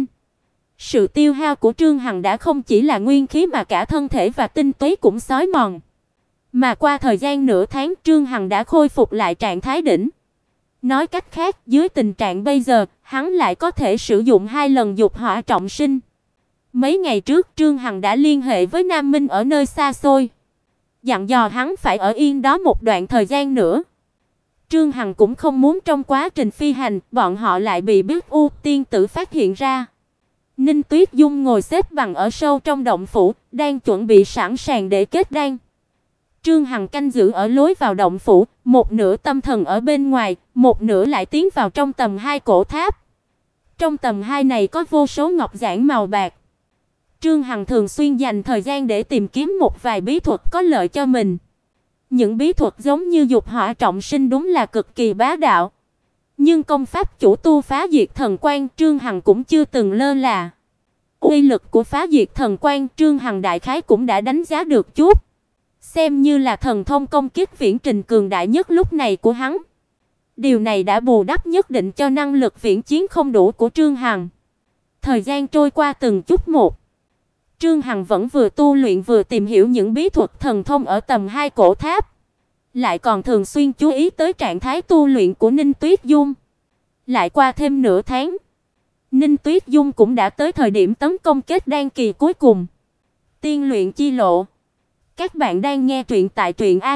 [SPEAKER 1] sự tiêu hao của Trương Hằng đã không chỉ là nguyên khí mà cả thân thể và tinh túy cũng xói mòn. Mà qua thời gian nửa tháng, Trương Hằng đã khôi phục lại trạng thái đỉnh. Nói cách khác, dưới tình trạng bây giờ, hắn lại có thể sử dụng 2 lần dục hỏa trọng sinh. Mấy ngày trước, Trương Hằng đã liên hệ với Nam Minh ở nơi xa xôi, dặn dò hắn phải ở yên đó một đoạn thời gian nữa. Trương Hằng cũng không muốn trong quá trình phi hành, bọn họ lại bị Biết U tiên tử phát hiện ra. Ninh Tuyết Dung ngồi xếp bằng ở sâu trong động phủ, đang chuẩn bị sẵn sàng để kết đan. Trương Hằng canh giữ ở lối vào động phủ, một nửa tâm thần ở bên ngoài, một nửa lại tiến vào trong tầng 2 cổ tháp. Trong tầng 2 này có vô số ngọc giản màu bạc. Trương Hằng thường xuyên dành thời gian để tìm kiếm một vài bí thuật có lợi cho mình. Những bí thuật giống như dục hỏa trọng sinh đúng là cực kỳ bá đạo. Nhưng công pháp chủ tu phá diệt thần quan, Trương Hằng cũng chưa từng lơ là. Uy lực của phá diệt thần quan, Trương Hằng đại khái cũng đã đánh giá được chút. Xem như là thần thông công kích viễn trình cường đại nhất lúc này của hắn. Điều này đã bù đắp nhất định cho năng lực viễn chiến không đủ của Trương Hằng. Thời gian trôi qua từng chút một, Trương Hằng vẫn vừa tu luyện vừa tìm hiểu những bí thuật thần thông ở tầng 2 cổ tháp, lại còn thường xuyên chú ý tới trạng thái tu luyện của Ninh Tuyết Dung. Lại qua thêm nửa tháng, Ninh Tuyết Dung cũng đã tới thời điểm tấn công kết đan kỳ cuối cùng. Tiên luyện chi lộ. Các bạn đang nghe truyện tại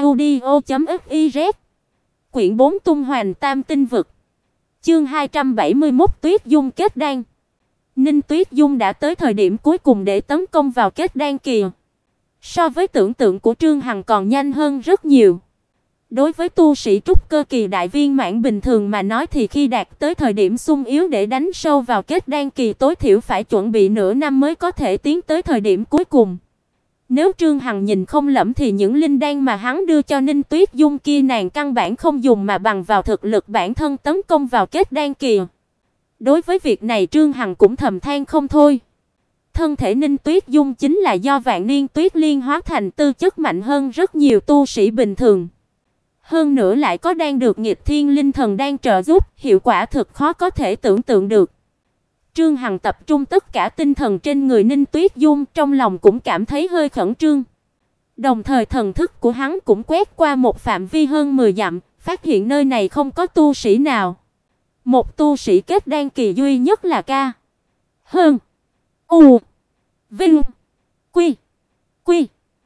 [SPEAKER 1] truyệnaudio.fiz. Quyển 4 Tung Hoành Tam Tinh Vực. Chương 271 Tuyết Dung kết đan. Ninh Tuyết Dung đã tới thời điểm cuối cùng để tấn công vào kết đan kỳ. So với tưởng tượng của Trương Hằng còn nhanh hơn rất nhiều. Đối với tu sĩ trúc cơ kỳ đại viên mãn bình thường mà nói thì khi đạt tới thời điểm xung yếu để đánh sâu vào kết đan kỳ tối thiểu phải chuẩn bị nửa năm mới có thể tiến tới thời điểm cuối cùng. Nếu Trương Hằng nhìn không lầm thì những linh đan mà hắn đưa cho Ninh Tuyết Dung kia nàng căn bản không dùng mà bằng vào thực lực bản thân tấn công vào kết đan kỳ. Đối với việc này Trương Hằng cũng thầm than không thôi. Thân thể Ninh Tuyết Dung chính là do Vạn Niên Tuyết Liên hóa thành, tư chất mạnh hơn rất nhiều tu sĩ bình thường. Hơn nữa lại có đang được Nghịch Thiên Linh Thần đang trợ giúp, hiệu quả thực khó có thể tưởng tượng được. Trương Hằng tập trung tất cả tinh thần trên người Ninh Tuyết Dung, trong lòng cũng cảm thấy hơi khẩn trương. Đồng thời thần thức của hắn cũng quét qua một phạm vi hơn 10 dặm, phát hiện nơi này không có tu sĩ nào. Một tu sĩ kết đan kỳ duy nhất là Ca. Hơn. U. Vinh. Quy. Quy.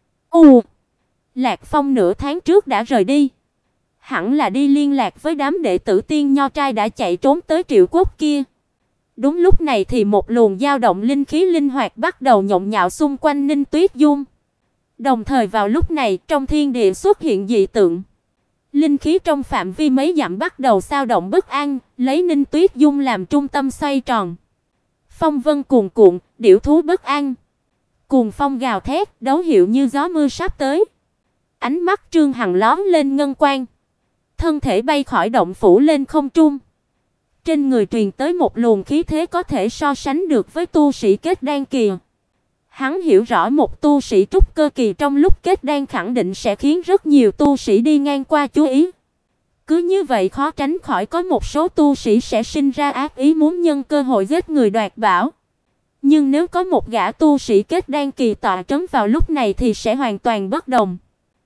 [SPEAKER 1] U. Lạc Phong nửa tháng trước đã rời đi. Hẳn là đi liên lạc với đám đệ tử Tiên Nho trai đã chạy trốn tới Triệu Quốc kia. Đúng lúc này thì một luồng dao động linh khí linh hoạt bắt đầu nhộn nhạo xung quanh Ninh Tuyết Dung. Đồng thời vào lúc này, trong thiên địa xuất hiện dị tượng. Linh khí trong phạm vi mấy dặm bắt đầu xao động bất an, lấy Ninh Tuyết Dung làm trung tâm xoay tròn. Phong vân cuồn cuộn, điểu thú bất an. Cuồng phong gào thét, dấu hiệu như gió mưa sắp tới. Ánh mắt Trương Hằng lóe lên ngân quang. Thân thể bay khỏi động phủ lên không trung. Trên người truyền tới một luồng khí thế có thể so sánh được với tu sĩ kết đan kỳ. Hắn hiểu rõ một tu sĩ trúc cơ kỳ trong lúc kết đan khẳng định sẽ khiến rất nhiều tu sĩ đi ngang qua chú ý. Cứ như vậy khó tránh khỏi có một số tu sĩ sẽ sinh ra ác ý muốn nhân cơ hội giết người đoạt bảo. Nhưng nếu có một gã tu sĩ kết đan kỳ tọa trấn vào lúc này thì sẽ hoàn toàn bất đồng.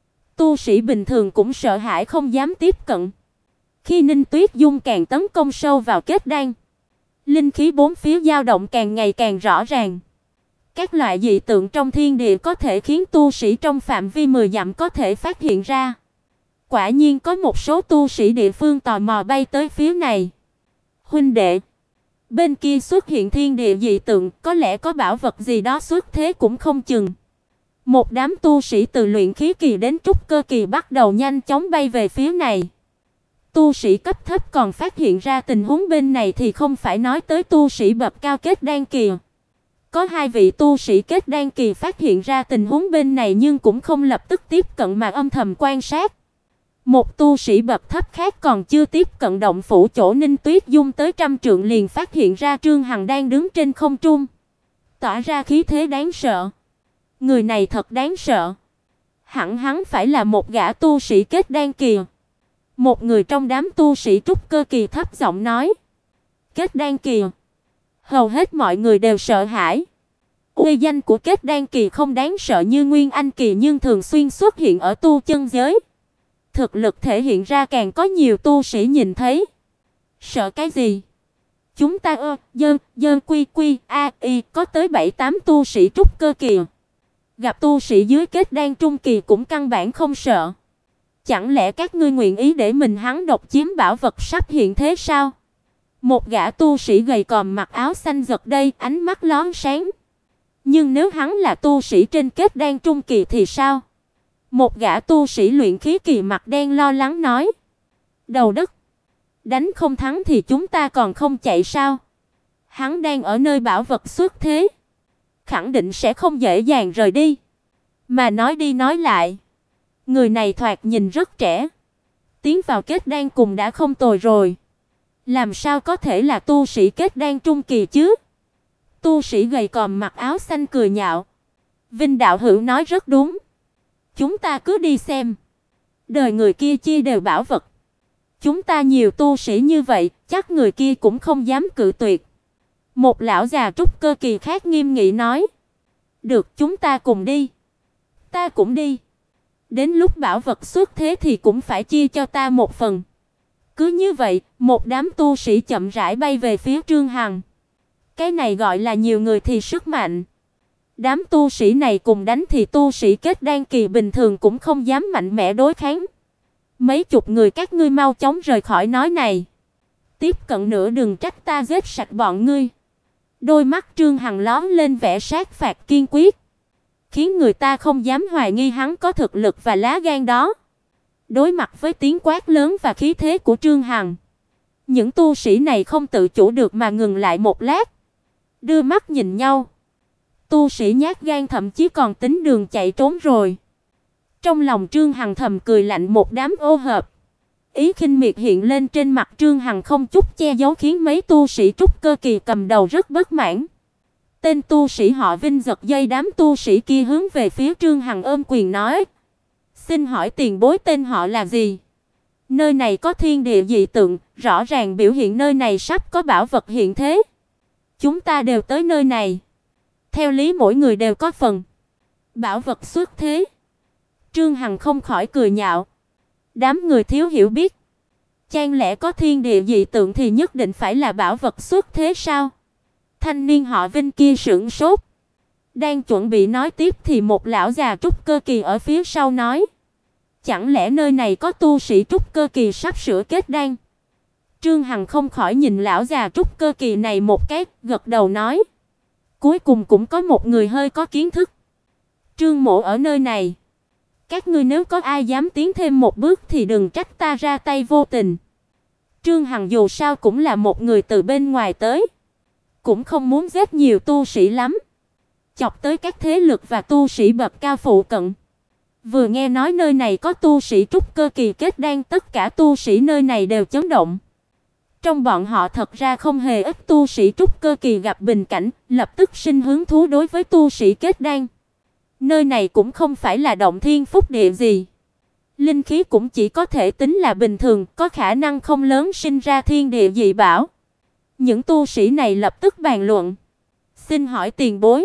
[SPEAKER 1] Tu sĩ bình thường cũng sợ hãi không dám tiếp cận. Khi Ninh Tuyết Dung càng tấn công sâu vào kết đan, linh khí bốn phía dao động càng ngày càng rõ ràng. Các loại dị tượng trong thiên địa có thể khiến tu sĩ trong phạm vi 10 dặm có thể phát hiện ra. Quả nhiên có một số tu sĩ địa phương tò mò bay tới phía này. Huynh đệ, bên kia xuất hiện thiên địa dị tượng, có lẽ có bảo vật gì đó xuất thế cũng không chừng. Một đám tu sĩ từ luyện khí kỳ đến trúc cơ kỳ bắt đầu nhanh chóng bay về phía này. Tu sĩ cấp thấp còn phát hiện ra tình huống bên này thì không phải nói tới tu sĩ bậc cao kết đan kỳ. Có hai vị tu sĩ kết đan kỳ phát hiện ra tình huống bên này nhưng cũng không lập tức tiếp cận mà âm thầm quan sát. Một tu sĩ bậc thấp khác còn chưa tiếp cận động phủ chỗ Ninh Tuyết Dung tới 100 trượng liền phát hiện ra Trương Hằng đang đứng trên không trung, tỏa ra khí thế đáng sợ. Người này thật đáng sợ. Hẳn hắn phải là một gã tu sĩ kết đan kỳ. Một người trong đám tu sĩ trúc cơ kỳ thấp giọng nói. Kết đan kỳ. Hầu hết mọi người đều sợ hãi. Uy danh của kết đan kỳ không đáng sợ như Nguyên Anh kỳ nhưng thường xuyên xuất hiện ở tu chân giới. Thực lực thể hiện ra càng có nhiều tu sĩ nhìn thấy. Sợ cái gì? Chúng ta có tới 7-8 tu sĩ trúc cơ kỳ. Gặp tu sĩ dưới kết đan trung kỳ cũng căn bản không sợ. Chẳng lẽ các ngươi nguyện ý để mình hắn độc chiếm bảo vật sắp hiện thế sao? Một gã tu sĩ gầy còm mặc áo xanh giật đây, ánh mắt lóe sáng. Nhưng nếu hắn là tu sĩ trên kết đan trung kỳ thì sao? Một gã tu sĩ luyện khí kỳ mặt đen lo lắng nói. Đầu đất, đánh không thắng thì chúng ta còn không chạy sao? Hắn đang ở nơi bảo vật xuất thế, khẳng định sẽ không dễ dàng rời đi. Mà nói đi nói lại, người này thoạt nhìn rất trẻ, tiến vào kết đan cùng đã không tồi rồi. Làm sao có thể là tu sĩ kết đan trung kỳ chứ? Tu sĩ gầy còm mặc áo xanh cười nhạo. Vinh đạo hữu nói rất đúng. Chúng ta cứ đi xem. Đời người kia chia đều bảo vật. Chúng ta nhiều tu sĩ như vậy, chắc người kia cũng không dám cự tuyệt. Một lão già trúc cơ kỳ khác nghiêm nghị nói. Được, chúng ta cùng đi. Ta cũng đi. Đến lúc bảo vật xuất thế thì cũng phải chia cho ta một phần. Cứ như vậy, một đám tu sĩ chậm rãi bay về phía Trương Hằng. Cái này gọi là nhiều người thì sức mạnh. Đám tu sĩ này cùng đánh thì tu sĩ kết đan kỳ bình thường cũng không dám mạnh mẽ đối kháng. Mấy chục người các ngươi mau chóng rời khỏi nói này. Tiếp cận nữa đừng trách ta giết sạch bọn ngươi. Đôi mắt Trương Hằng lóe lên vẻ sát phạt kiên quyết. khiến người ta không dám hoài nghi hắn có thực lực và lá gan đó. Đối mặt với tiếng quát lớn và khí thế của Trương Hằng, những tu sĩ này không tự chủ được mà ngừng lại một lát, đưa mắt nhìn nhau. Tu sĩ nhát gan thậm chí còn tính đường chạy trốn rồi. Trong lòng Trương Hằng thầm cười lạnh một đám ô hợp. Ý khinh miệt hiện lên trên mặt Trương Hằng không chút che giấu khiến mấy tu sĩ trúc cơ kỳ cầm đầu rất bất mãn. Tên tu sĩ họ Vinh giật dây đám tu sĩ kia hướng về phía Trương Hằng ôm quyền nói: "Xin hỏi tiền bối tên họ là gì? Nơi này có thiên địa dị tượng, rõ ràng biểu hiện nơi này sắp có bảo vật hiện thế. Chúng ta đều tới nơi này, theo lý mỗi người đều có phần bảo vật xuất thế." Trương Hằng không khỏi cười nhạo. Đám người thiếu hiểu biết, chẳng lẽ có thiên địa dị tượng thì nhất định phải là bảo vật xuất thế sao? Thanh niên họ Vinh kia sững sốt, đang chuẩn bị nói tiếp thì một lão già trúc cơ kỳ ở phía sau nói: "Chẳng lẽ nơi này có tu sĩ trúc cơ kỳ sắp sửa kết đan?" Trương Hằng không khỏi nhìn lão già trúc cơ kỳ này một cái, gật đầu nói: "Cuối cùng cũng có một người hơi có kiến thức. Trương mỗ ở nơi này, các ngươi nếu có ai dám tiến thêm một bước thì đừng trách ta ra tay vô tình." Trương Hằng dù sao cũng là một người từ bên ngoài tới, cũng không muốn giết nhiều tu sĩ lắm, chọc tới các thế lực và tu sĩ bậc cao phụ cận. Vừa nghe nói nơi này có tu sĩ trúc cơ kỳ kết đan, tất cả tu sĩ nơi này đều chấn động. Trong bọn họ thật ra không hề ít tu sĩ trúc cơ kỳ gặp bình cảnh, lập tức sinh hứng thú đối với tu sĩ kết đan. Nơi này cũng không phải là động thiên phúc địa gì, linh khí cũng chỉ có thể tính là bình thường, có khả năng không lớn sinh ra thiên địa dị bảo. Những tu sĩ này lập tức bàn luận: "Xin hỏi tiền bối,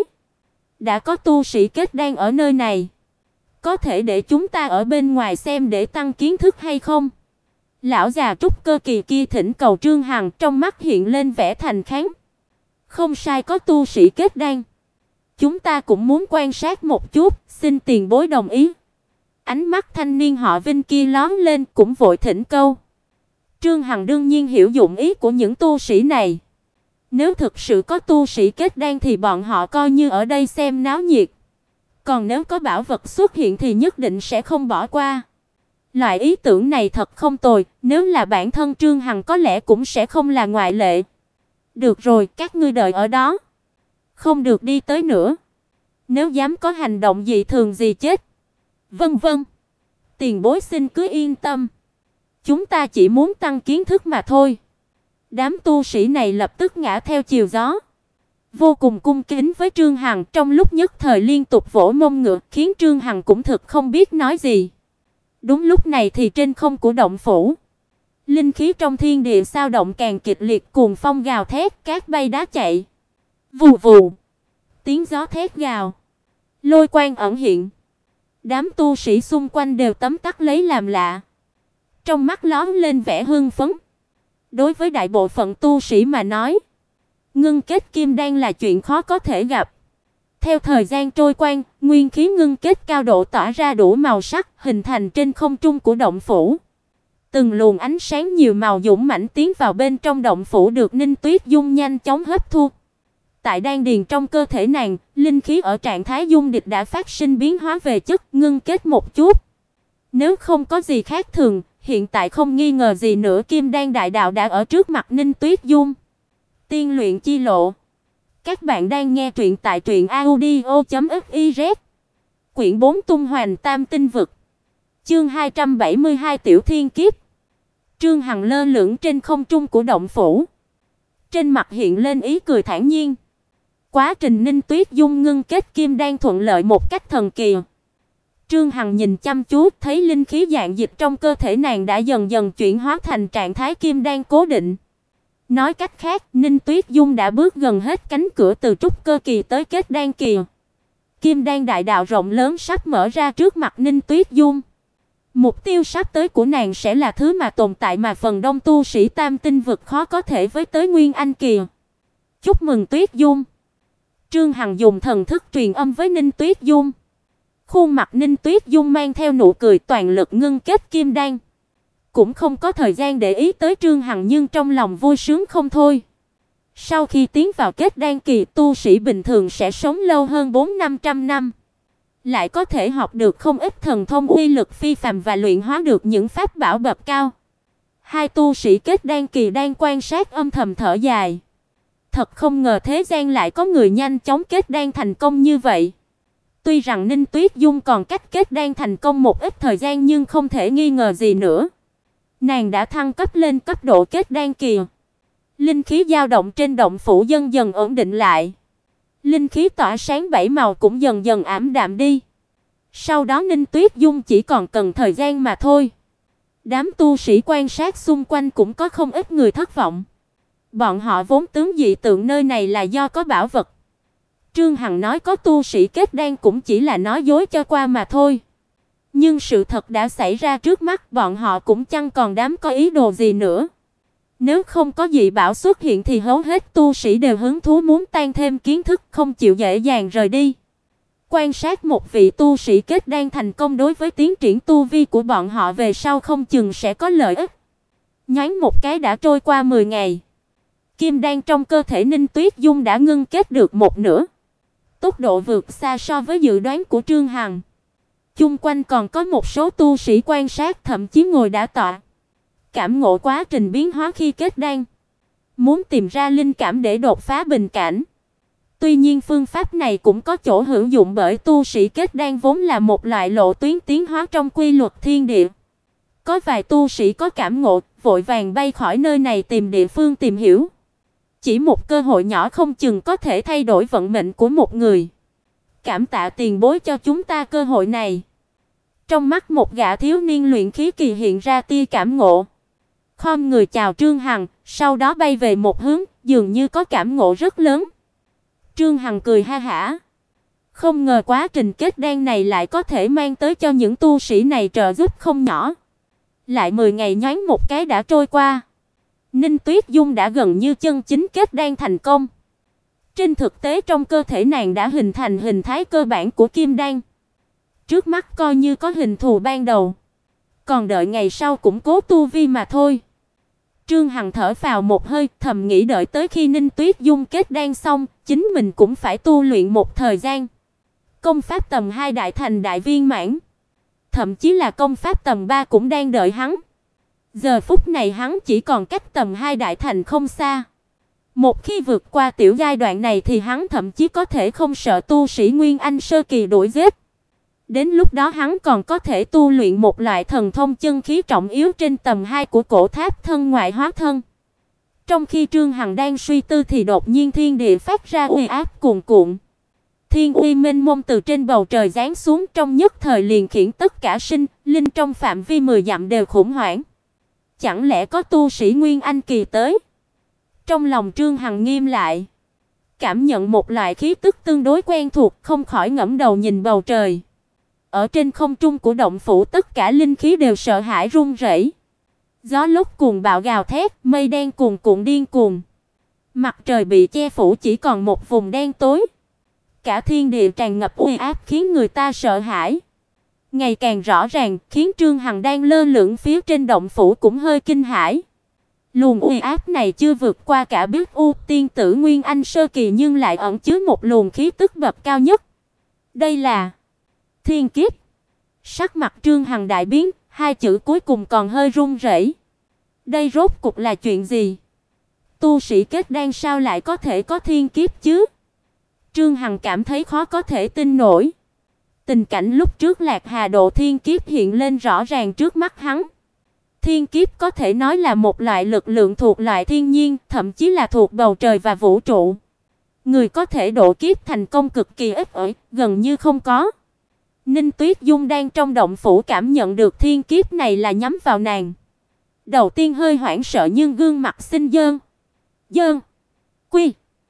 [SPEAKER 1] đã có tu sĩ kết đan ở nơi này, có thể để chúng ta ở bên ngoài xem để tăng kiến thức hay không?" Lão già trúc cơ kỳ kia thỉnh cầu Trương Hằng, trong mắt hiện lên vẻ thành kháng. "Không sai, có tu sĩ kết đan. Chúng ta cũng muốn quan sát một chút, xin tiền bối đồng ý." Ánh mắt thanh niên họ Vinh kia lóe lên, cũng vội thỉnh cầu. Trương Hằng đương nhiên hiểu dụng ý của những tu sĩ này. Nếu thực sự có tu sĩ kết đan thì bọn họ coi như ở đây xem náo nhiệt. Còn nếu có bảo vật xuất hiện thì nhất định sẽ không bỏ qua. Loại ý tưởng này thật không tồi, nếu là bản thân Trương Hằng có lẽ cũng sẽ không là ngoại lệ. "Được rồi, các ngươi đợi ở đó, không được đi tới nữa. Nếu dám có hành động dị thường gì chết." "Vâng vâng, tiền bối xin cứ yên tâm. Chúng ta chỉ muốn tăng kiến thức mà thôi." Đám tu sĩ này lập tức ngã theo chiều gió, vô cùng cung kính với Trương Hằng, trong lúc nhất thời liên tục vỗ mông ngựa, khiến Trương Hằng cũng thực không biết nói gì. Đúng lúc này thì trên không của động phủ, linh khí trong thiên địa sao động càng kịch liệt, cuồng phong gào thét, cát bay đá chạy. Vù vù, tiếng gió thét gào, lôi quang ẩn hiện. Đám tu sĩ xung quanh đều tấm tắc lấy làm lạ, trong mắt lóe lên vẻ hưng phấn. Đối với đại bộ phận tu sĩ mà nói, ngưng kết kim đan là chuyện khó có thể gặp. Theo thời gian trôi qua, nguyên khí ngưng kết cao độ tỏa ra đủ màu sắc, hình thành trên không trung của động phủ. Từng luồng ánh sáng nhiều màu dũng mãnh tiến vào bên trong động phủ, được Ninh Tuyết Dung nhanh chóng hấp thu. Tại đan điền trong cơ thể nàng, linh khí ở trạng thái dung địch đã phát sinh biến hóa về chất, ngưng kết một chút. Nếu không có gì khác thường, hiện tại không nghi ngờ gì nữa, kim đan đại đạo đã ở trước mặt Ninh Tuyết Dung. Tiên luyện chi lộ. Các bạn đang nghe truyện tại truyệnaudio.fiz. Quyển 4 Tung Hoành Tam Tinh Vực. Chương 272 Tiểu Thiên Kiếp. Trương Hằng lơ lửng trên không trung của động phủ, trên mặt hiện lên ý cười thản nhiên. Quá trình Ninh Tuyết Dung ngưng kết kim đan thuận lợi một cách thần kỳ. Trương Hằng nhìn chăm chú, thấy linh khí dạng dịch trong cơ thể nàng đã dần dần chuyển hóa thành trạng thái kim đan cố định. Nói cách khác, Ninh Tuyết Dung đã bước gần hết cánh cửa từ trúc cơ kỳ tới kết đan kỳ. Kim đan đại đạo rộng lớn sắp mở ra trước mặt Ninh Tuyết Dung. Mục tiêu sắp tới của nàng sẽ là thứ mà tồn tại mà phần đông tu sĩ Tam Tinh Vực khó có thể với tới Nguyên Anh kỳ. "Chúc mừng Tuyết Dung." Trương Hằng dùng thần thức truyền âm với Ninh Tuyết Dung. Khuôn mặt Ninh Tuyết Dung mang theo nụ cười, toàn lực ngưng kết kim đan. Cũng không có thời gian để ý tới Trương Hằng, nhưng trong lòng vui sướng không thôi. Sau khi tiến vào kết đan kỳ, tu sĩ bình thường sẽ sống lâu hơn 400-500 năm. lại có thể học được không ít thần thông uy lực phi phàm và luyện hóa được những pháp bảo bậc cao. Hai tu sĩ kết đan kỳ đang quan sát âm thầm thở dài. Thật không ngờ thế gian lại có người nhanh chóng kết đan thành công như vậy. Tuy rằng Ninh Tuyết Dung còn cách kết đan thành công một ít thời gian nhưng không thể nghi ngờ gì nữa. Nàng đã thăng cấp lên cấp độ kết đan kỳ. Linh khí dao động trên động phủ dần dần ổn định lại. Linh khí tỏa sáng bảy màu cũng dần dần ảm đạm đi. Sau đó Ninh Tuyết Dung chỉ còn cần thời gian mà thôi. Đám tu sĩ quan sát xung quanh cũng có không ít người thất vọng. Bọn họ vốn tưởng dị tượng nơi này là do có bảo vật. Trương Hằng nói có tu sĩ kết đan cũng chỉ là nói dối cho qua mà thôi. Nhưng sự thật đã xảy ra trước mắt, bọn họ cũng chẳng còn dám có ý đồ gì nữa. Nếu không có dị bảo xuất hiện thì hầu hết tu sĩ đều hứng thú muốn tăng thêm kiến thức, không chịu dễ dàng rời đi. Quan sát một vị tu sĩ kết đan thành công đối với tiến triển tu vi của bọn họ về sau không chừng sẽ có lợi ích. Nhoáng một cái đã trôi qua 10 ngày. Kim đan trong cơ thể Ninh Tuyết Dung đã ngưng kết được một nửa. Tốc độ vượt xa so với dự đoán của Trương Hằng. Chung quanh còn có một số tu sĩ quan sát, thậm chí ngồi đả tọa, cảm ngộ quá trình biến hóa khi kết đan, muốn tìm ra linh cảm để đột phá bình cảnh. Tuy nhiên phương pháp này cũng có chỗ hữu dụng bởi tu sĩ kết đan vốn là một loại lộ tuyến tiến hóa trong quy luật thiên địa. Có vài tu sĩ có cảm ngộ, vội vàng bay khỏi nơi này tìm địa phương tìm hiểu. Chỉ một cơ hội nhỏ không chừng có thể thay đổi vận mệnh của một người. Cảm tạ tiền bối cho chúng ta cơ hội này. Trong mắt một gã thiếu niên luyện khí kỳ hiện ra tia cảm ngộ. Khom người chào Trương Hằng, sau đó bay về một hướng, dường như có cảm ngộ rất lớn. Trương Hằng cười ha hả. Không ngờ quá trình kết đan này lại có thể mang tới cho những tu sĩ này trợ giúp không nhỏ. Lại 10 ngày nhoáng một cái đã trôi qua. Ninh Tuyết Dung đã gần như chân chính kết đan thành công. Trên thực tế trong cơ thể nàng đã hình thành hình thái cơ bản của kim đan. Trước mắt coi như có hình thù ban đầu. Còn đợi ngày sau củng cố tu vi mà thôi. Trương Hằng thở phào một hơi, thầm nghĩ đợi tới khi Ninh Tuyết Dung kết đan xong, chính mình cũng phải tu luyện một thời gian. Công pháp tầm 2 đại thành đại viên mãn, thậm chí là công pháp tầm 3 cũng đang đợi hắn. Giờ phút này hắn chỉ còn cách tầm 2 đại thành không xa. Một khi vượt qua tiểu giai đoạn này thì hắn thậm chí có thể không sợ tu sĩ Nguyên Anh sơ kỳ đuổi giết. Đến lúc đó hắn còn có thể tu luyện một loại thần thông chân khí trọng yếu trên tầm 2 của cổ tháp thân ngoại hóa thân. Trong khi Trương Hằng đang suy tư thì đột nhiên thiên địa phát ra uy áp cuồn cuộn. Thiên uy mênh mông từ trên bầu trời giáng xuống, trong nhất thời liền khiến tất cả sinh linh trong phạm vi 10 dặm đều khủng hoảng. Chẳng lẽ có tu sĩ Nguyên Anh kỳ tới? Trong lòng Trương Hằng nghiêm lại, cảm nhận một loại khí tức tương đối quen thuộc, không khỏi ngẩng đầu nhìn bầu trời. Ở trên không trung của động phủ tất cả linh khí đều sợ hãi run rẩy. Gió lốc cuồng bạo gào thét, mây đen cuồn cuộn điên cuồng. Mặt trời bị che phủ chỉ còn một vùng đen tối. Cả thiên địa tràn ngập uy áp khiến người ta sợ hãi. Ngày càng rõ ràng, khiến Trương Hằng đang lơ lửng phía trên động phủ cũng hơi kinh hãi. Luồng uy áp này chưa vượt qua cả Biết U tiên tử Nguyên Anh sơ kỳ nhưng lại ẩn chứa một luồng khí tức bậc cao nhất. Đây là thiên kiếp. Sắc mặt Trương Hằng đại biến, hai chữ cuối cùng còn hơi run rẩy. Đây rốt cuộc là chuyện gì? Tu sĩ kết đan sao lại có thể có thiên kiếp chứ? Trương Hằng cảm thấy khó có thể tin nổi. Tình cảnh lúc trước Lạc Hà độ thiên kiếp hiện lên rõ ràng trước mắt hắn. Thiên kiếp có thể nói là một loại lực lượng thuộc loại thiên nhiên, thậm chí là thuộc bầu trời và vũ trụ. Người có thể độ kiếp thành công cực kỳ ít ỏi, gần như không có. Ninh Tuyết Dung đang trong động phủ cảm nhận được thiên kiếp này là nhắm vào nàng. Đầu tiên hơi hoảng sợ nhưng gương mặt xinh dơn. Quy.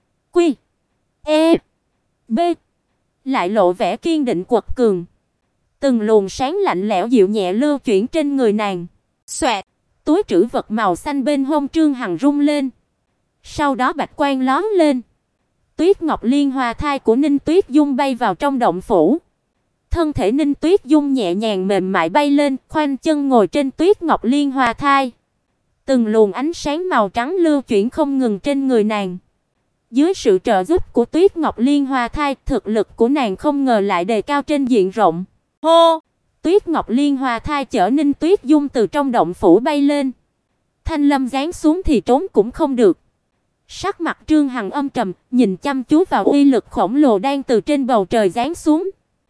[SPEAKER 1] B. Lại lộ vẻ kiên định quật cường. Từng luồng sáng lạnh lẽo dịu nhẹ lưu chuyển trên người nàng. Xoẹt, túi trữ vật màu xanh bên hông Trương Hằng rung lên. Sau đó bạch quang lóe lên. Tuyết Ngọc Liên Hoa thai của Ninh Tuyết Dung bay vào trong động phủ. Thân thể Ninh Tuyết Dung nhẹ nhàng mềm mại bay lên, khoanh chân ngồi trên Tuyết Ngọc Liên Hoa thai. Từng luồng ánh sáng màu trắng lưu chuyển không ngừng trên người nàng. Dưới sự trợ giúp của Tuyết Ngọc Liên Hoa Thai, thực lực của nàng không ngờ lại đề cao trên diện rộng.
[SPEAKER 2] Hô!
[SPEAKER 1] Tuyết Ngọc Liên Hoa Thai chở Ninh Tuyết Dung từ trong động phủ bay lên. Thanh Lâm giáng xuống thì trốn cũng không được. Sắc mặt Trương Hằng âm trầm, nhìn chăm chú vào uy lực khổng lồ đang từ trên bầu trời giáng xuống.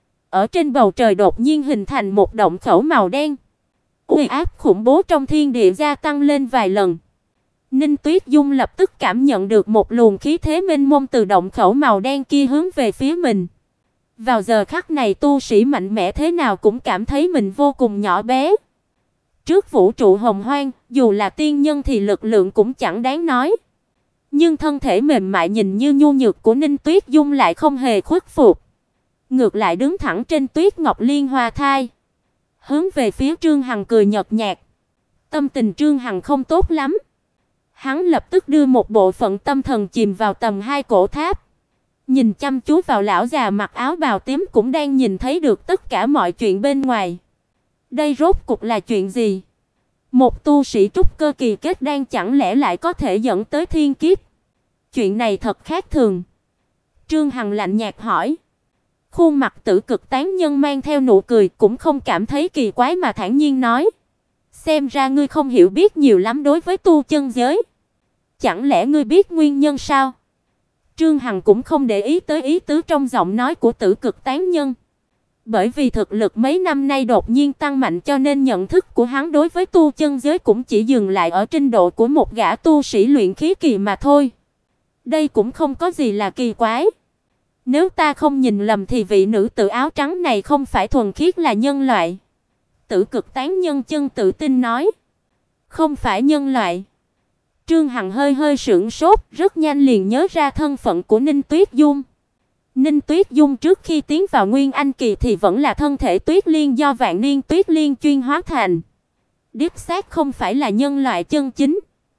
[SPEAKER 1] Ở trên bầu trời đột nhiên hình thành một động khẩu màu đen. Uy áp khủng bố trong thiên địa gia tăng lên vài lần. Ninh Tuyết Dung lập tức cảm nhận được một luồng khí thế mênh mông từ động khẩu màu đen kia hướng về phía mình. Vào giờ khắc này tu sĩ mạnh mẽ thế nào cũng cảm thấy mình vô cùng nhỏ bé. Trước vũ trụ hồng hoang, dù là tiên nhân thì lực lượng cũng chẳng đáng nói. Nhưng thân thể mềm mại nhìn như nhu nhược của Ninh Tuyết Dung lại không hề khuất phục. Ngược lại đứng thẳng trên Tuyết Ngọc Liên Hoa Thai, hướng về phía Trương Hằng cười nhợt nhạt. Tâm tình Trương Hằng không tốt lắm. Hắn lập tức đưa một bộ phận tâm thần chìm vào tầng 2 cổ tháp. Nhìn chăm chú vào lão già mặc áo bào tím cũng đang nhìn thấy được tất cả mọi chuyện bên ngoài. Đây rốt cuộc là chuyện gì? Một tu sĩ trúc cơ kỳ kết đan chẳng lẽ lại có thể dẫn tới thiên kiếp? Chuyện này thật khác thường. Trương Hằng lạnh nhạt hỏi. Khuôn mặt Tử Cực tán nhân mang theo nụ cười, cũng không cảm thấy kỳ quái mà thản nhiên nói: "Xem ra ngươi không hiểu biết nhiều lắm đối với tu chân giới. Chẳng lẽ ngươi biết nguyên nhân sao?" Trương Hằng cũng không để ý tới ý tứ trong giọng nói của Tử Cực tán nhân. Bởi vì thực lực mấy năm nay đột nhiên tăng mạnh cho nên nhận thức của hắn đối với tu chân giới cũng chỉ dừng lại ở trình độ của một gã tu sĩ luyện khí kỳ mà thôi. Đây cũng không có gì là kỳ quái. Nếu ta không nhìn lầm thì vị nữ tử áo trắng này không phải thuần khiết là nhân loại. Tử Cực tán nhân chân tự tin nói. Không phải nhân loại. Trương Hằng hơi sửng sốt, rất nhanh liền nhớ ra thân phận của Ninh Tuyết Dung. Ninh Tuyết Dung trước khi tiến vào Nguyên Anh kỳ thì vẫn là thân thể Tuyết Liên do Vạn Niên Tuyết Liên chuyên hóa thành. Đích xác không phải là nhân loại chân chính.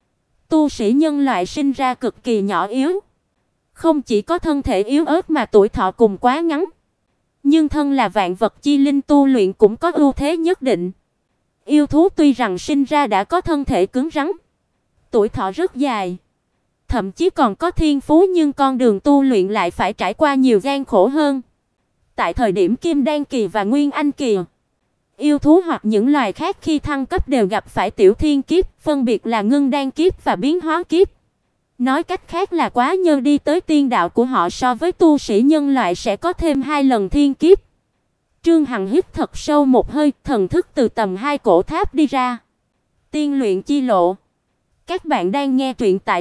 [SPEAKER 1] Tu sĩ nhân loại sinh ra cực kỳ nhỏ yếu. Không chỉ có thân thể yếu ớt mà tuổi thọ cùng quá ngắn. Nhưng thân là vạn vật chi linh tu luyện cũng có ưu thế nhất định. Yêu thú tuy rằng sinh ra đã có thân thể cứng rắn, tuổi thọ rất dài, thậm chí còn có thiên phú, nhưng con đường tu luyện lại phải trải qua nhiều gian khổ hơn. Tại thời điểm Kim Đan kỳ và Nguyên Anh kỳ, yêu thú hoặc những loài khác khi thăng cấp đều gặp phải tiểu thiên kiếp, phân biệt là ngưng đan kiếp và biến hóa kiếp. Nói cách khác là quá nhờ đi tới tiên đạo của họ so với tu sĩ nhân loại sẽ có thêm 2 lần thiên kiếp. Trương Hằng hít thật sâu một hơi, thần thức từ tầng 2 cổ tháp đi ra. Tiên luyện chi lộ. Các bạn đang nghe truyện tại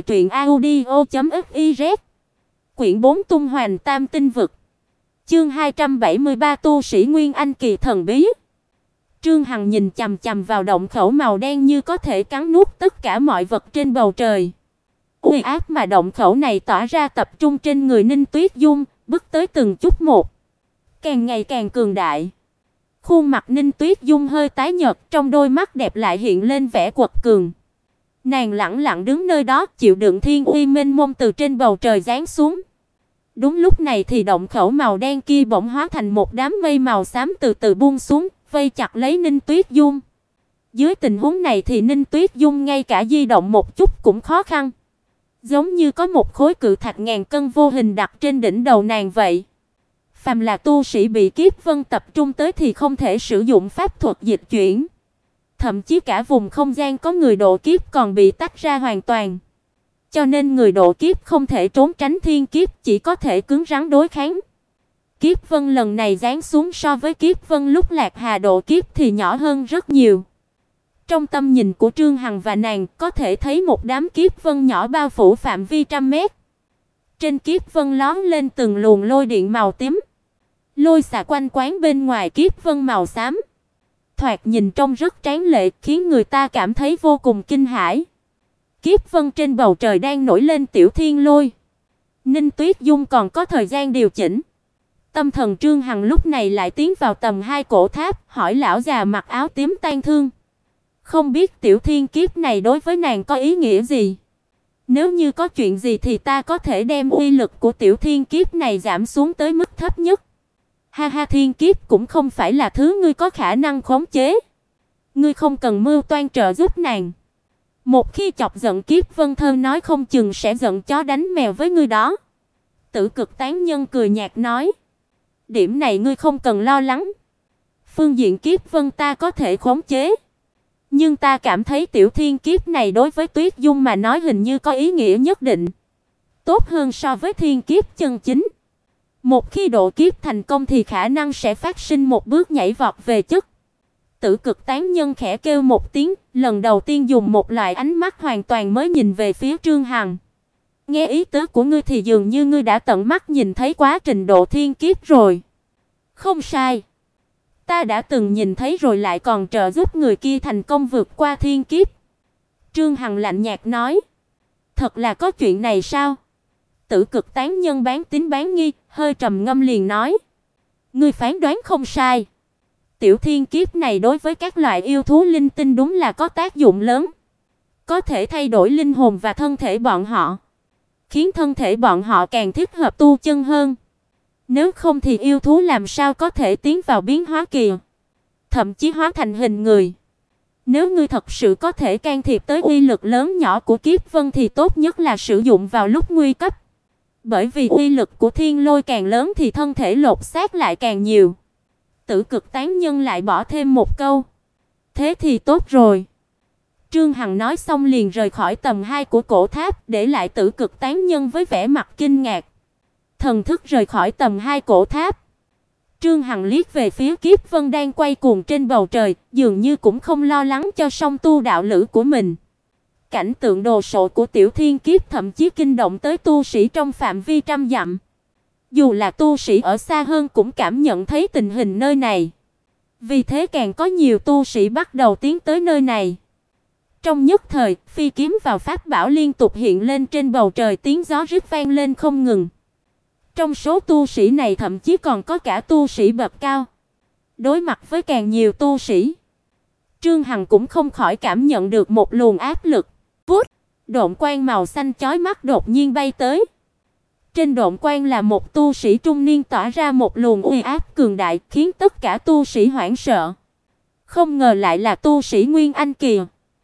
[SPEAKER 1] truyệnaudio.fiz. Quyển 4 Tung Hoành Tam Tinh Vực. Chương 273 tu sĩ Nguyên Anh kỳ thần bí. Trương Hằng nhìn chằm chằm vào động khẩu màu đen như có thể cắn nuốt tất cả mọi vật trên bầu trời. Uy áp mà động khẩu này tỏa ra tập trung trên người Ninh Tuyết Dung, bước tới từng chút một, càng ngày càng cường đại. Khuôn mặt Ninh Tuyết Dung hơi tái nhợt, trong đôi mắt đẹp lại hiện lên vẻ quật cường. Nàng lẳng lặng đứng nơi đó, chịu đựng thiên uy mênh mông từ trên bầu trời giáng xuống. Đúng lúc này thì động khẩu màu đen kia bỗng hóa thành một đám mây màu xám từ từ buông xuống, vây chặt lấy Ninh Tuyết Dung. Dưới tình huống này thì Ninh Tuyết Dung ngay cả di động một chút cũng khó khăn. Giống như có một khối cự thạch ngàn cân vô hình đặt trên đỉnh đầu nàng vậy. Phàm là tu sĩ bị kiếp vân tập trung tới thì không thể sử dụng pháp thuật dịch chuyển. Thậm chí cả vùng không gian có người độ kiếp còn bị tách ra hoàn toàn. Cho nên người độ kiếp không thể trốn tránh thiên kiếp, chỉ có thể cứng rắn đối kháng. Kiếp vân lần này giáng xuống so với kiếp vân lúc Lạc Hà độ kiếp thì nhỏ hơn rất nhiều. Trong tâm nhìn của Trương Hằng và nàng có thể thấy một đám kiếp vân nhỏ bao phủ phạm vi trăm mét. Trên kiếp vân lóe lên từng luồng lôi điện màu tím. Lôi xà quanh quán bên ngoài kiếp vân màu xám. Thoạt nhìn trông rất tráng lệ, khiến người ta cảm thấy vô cùng kinh hãi. Kiếp vân trên bầu trời đang nổi lên tiểu thiên lôi. Ninh Tuyết Dung còn có thời gian điều chỉnh. Tâm thần Trương Hằng lúc này lại tiến vào tầng 2 cổ tháp, hỏi lão già mặc áo tím tang thương. Không biết tiểu thiên kiếp này đối với nàng có ý nghĩa gì? Nếu như có chuyện gì thì ta có thể đem uy lực của tiểu thiên kiếp này giảm xuống tới mức thấp nhất. Ha ha, thiên kiếp cũng không phải là thứ ngươi có khả năng khống chế. Ngươi không cần mưu toan trợ giúp nàng. Một khi chọc giận Kiếp Vân Thơ nói không chừng sẽ giận chó đánh mèo với ngươi đó. Tử Cực Tán Nhân cười nhạt nói, điểm này ngươi không cần lo lắng. Phương diện Kiếp Vân ta có thể khống chế, nhưng ta cảm thấy tiểu thiên kiếp này đối với Tuyết Dung mà nói hình như có ý nghĩa nhất định, tốt hơn so với thiên kiếp chân chính. Một khi độ kiếp thành công thì khả năng sẽ phát sinh một bước nhảy vọt về chất. Tử Cực Tán Nhân khẽ kêu một tiếng, lần đầu tiên dùng một loại ánh mắt hoàn toàn mới nhìn về phía Trương Hằng. Nghe ý tứ của ngươi thì dường như ngươi đã tận mắt nhìn thấy quá trình độ thiên kiếp rồi. Không sai. Ta đã từng nhìn thấy rồi lại còn trợ giúp người kia thành công vượt qua thiên kiếp. Trương Hằng lạnh nhạt nói. Thật là có chuyện này sao? Tử Cực Tán Nhân bán tín bán nghi, hơi trầm ngâm liền nói. Ngươi phán đoán không sai. Tiểu thiên kiếp này đối với các loại yêu thú linh tinh đúng là có tác dụng lớn. Có thể thay đổi linh hồn và thân thể bọn họ, khiến thân thể bọn họ càng thích hợp tu chân hơn. Nếu không thì yêu thú làm sao có thể tiến vào biến hóa kỳ, thậm chí hóa thành hình người. Nếu ngươi thật sự có thể can thiệp tới uy lực lớn nhỏ của Kiếp Vân thì tốt nhất là sử dụng vào lúc nguy cấp. Bởi vì uy lực của thiên lôi càng lớn thì thân thể lột xác lại càng nhiều. Tử Cực Tán Nhân lại bỏ thêm một câu. Thế thì tốt rồi. Trương Hằng nói xong liền rời khỏi tầng 2 của cổ tháp, để lại Tử Cực Tán Nhân với vẻ mặt kinh ngạc. Thần thức rời khỏi tầng 2 cổ tháp. Trương Hằng liếc về phía Kiếp Vân đang quay cuồng trên bầu trời, dường như cũng không lo lắng cho song tu đạo lữ của mình. Cảnh tượng đồ sộ của tiểu thiên kiếp thậm chí kinh động tới tu sĩ trong phạm vi trăm dặm. Dù là tu sĩ ở xa hơn cũng cảm nhận thấy tình hình nơi này. Vì thế càng có nhiều tu sĩ bắt đầu tiến tới nơi này. Trong nhất thời, phi kiếm vào pháp bảo liên tục hiện lên trên bầu trời, tiếng gió rít vang lên không ngừng. Trong số tu sĩ này thậm chí còn có cả tu sĩ bậc cao. Đối mặt với càng nhiều tu sĩ, Trương Hằng cũng không khỏi cảm nhận được một luồng áp lực. Vút, độn quang màu xanh chói mắt đột nhiên bay tới. Trên độn quang là một tu sĩ trung niên tỏa ra một luồng uy áp cường đại, khiến tất cả tu sĩ hoảng sợ. Không ngờ lại là tu sĩ Nguyên Anh kỳ.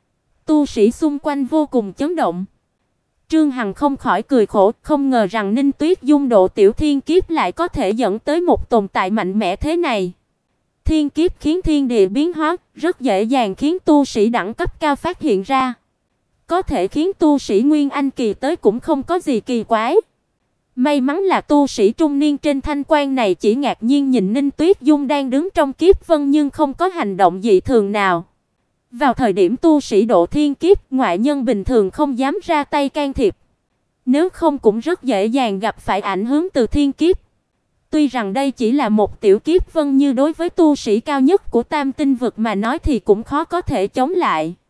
[SPEAKER 1] Tu sĩ xung quanh vô cùng chấn động. Trương Hằng không khỏi cười khổ, không ngờ rằng Ninh Tuyết Dung độ tiểu thiên kiếp lại có thể dẫn tới một tồn tại mạnh mẽ thế này. Thiên kiếp khiến thiên địa biến hóa, rất dễ dàng khiến tu sĩ đẳng cấp cao phát hiện ra. Có thể khiến tu sĩ Nguyên Anh kỳ tới cũng không có gì kỳ quái. May mắn là tu sĩ trung niên trên thanh quan này chỉ ngạc nhiên nhìn Ninh Tuyết Dung đang đứng trong kiếp vân nhưng không có hành động dị thường nào. Vào thời điểm tu sĩ độ thiên kiếp, ngoại nhân bình thường không dám ra tay can thiệp. Nếu không cũng rất dễ dàng gặp phải ảnh hưởng từ thiên kiếp. Tuy rằng đây chỉ là một tiểu kiếp vân, như đối với tu sĩ cao nhất của Tam Tinh vực mà nói thì cũng khó có thể chống lại.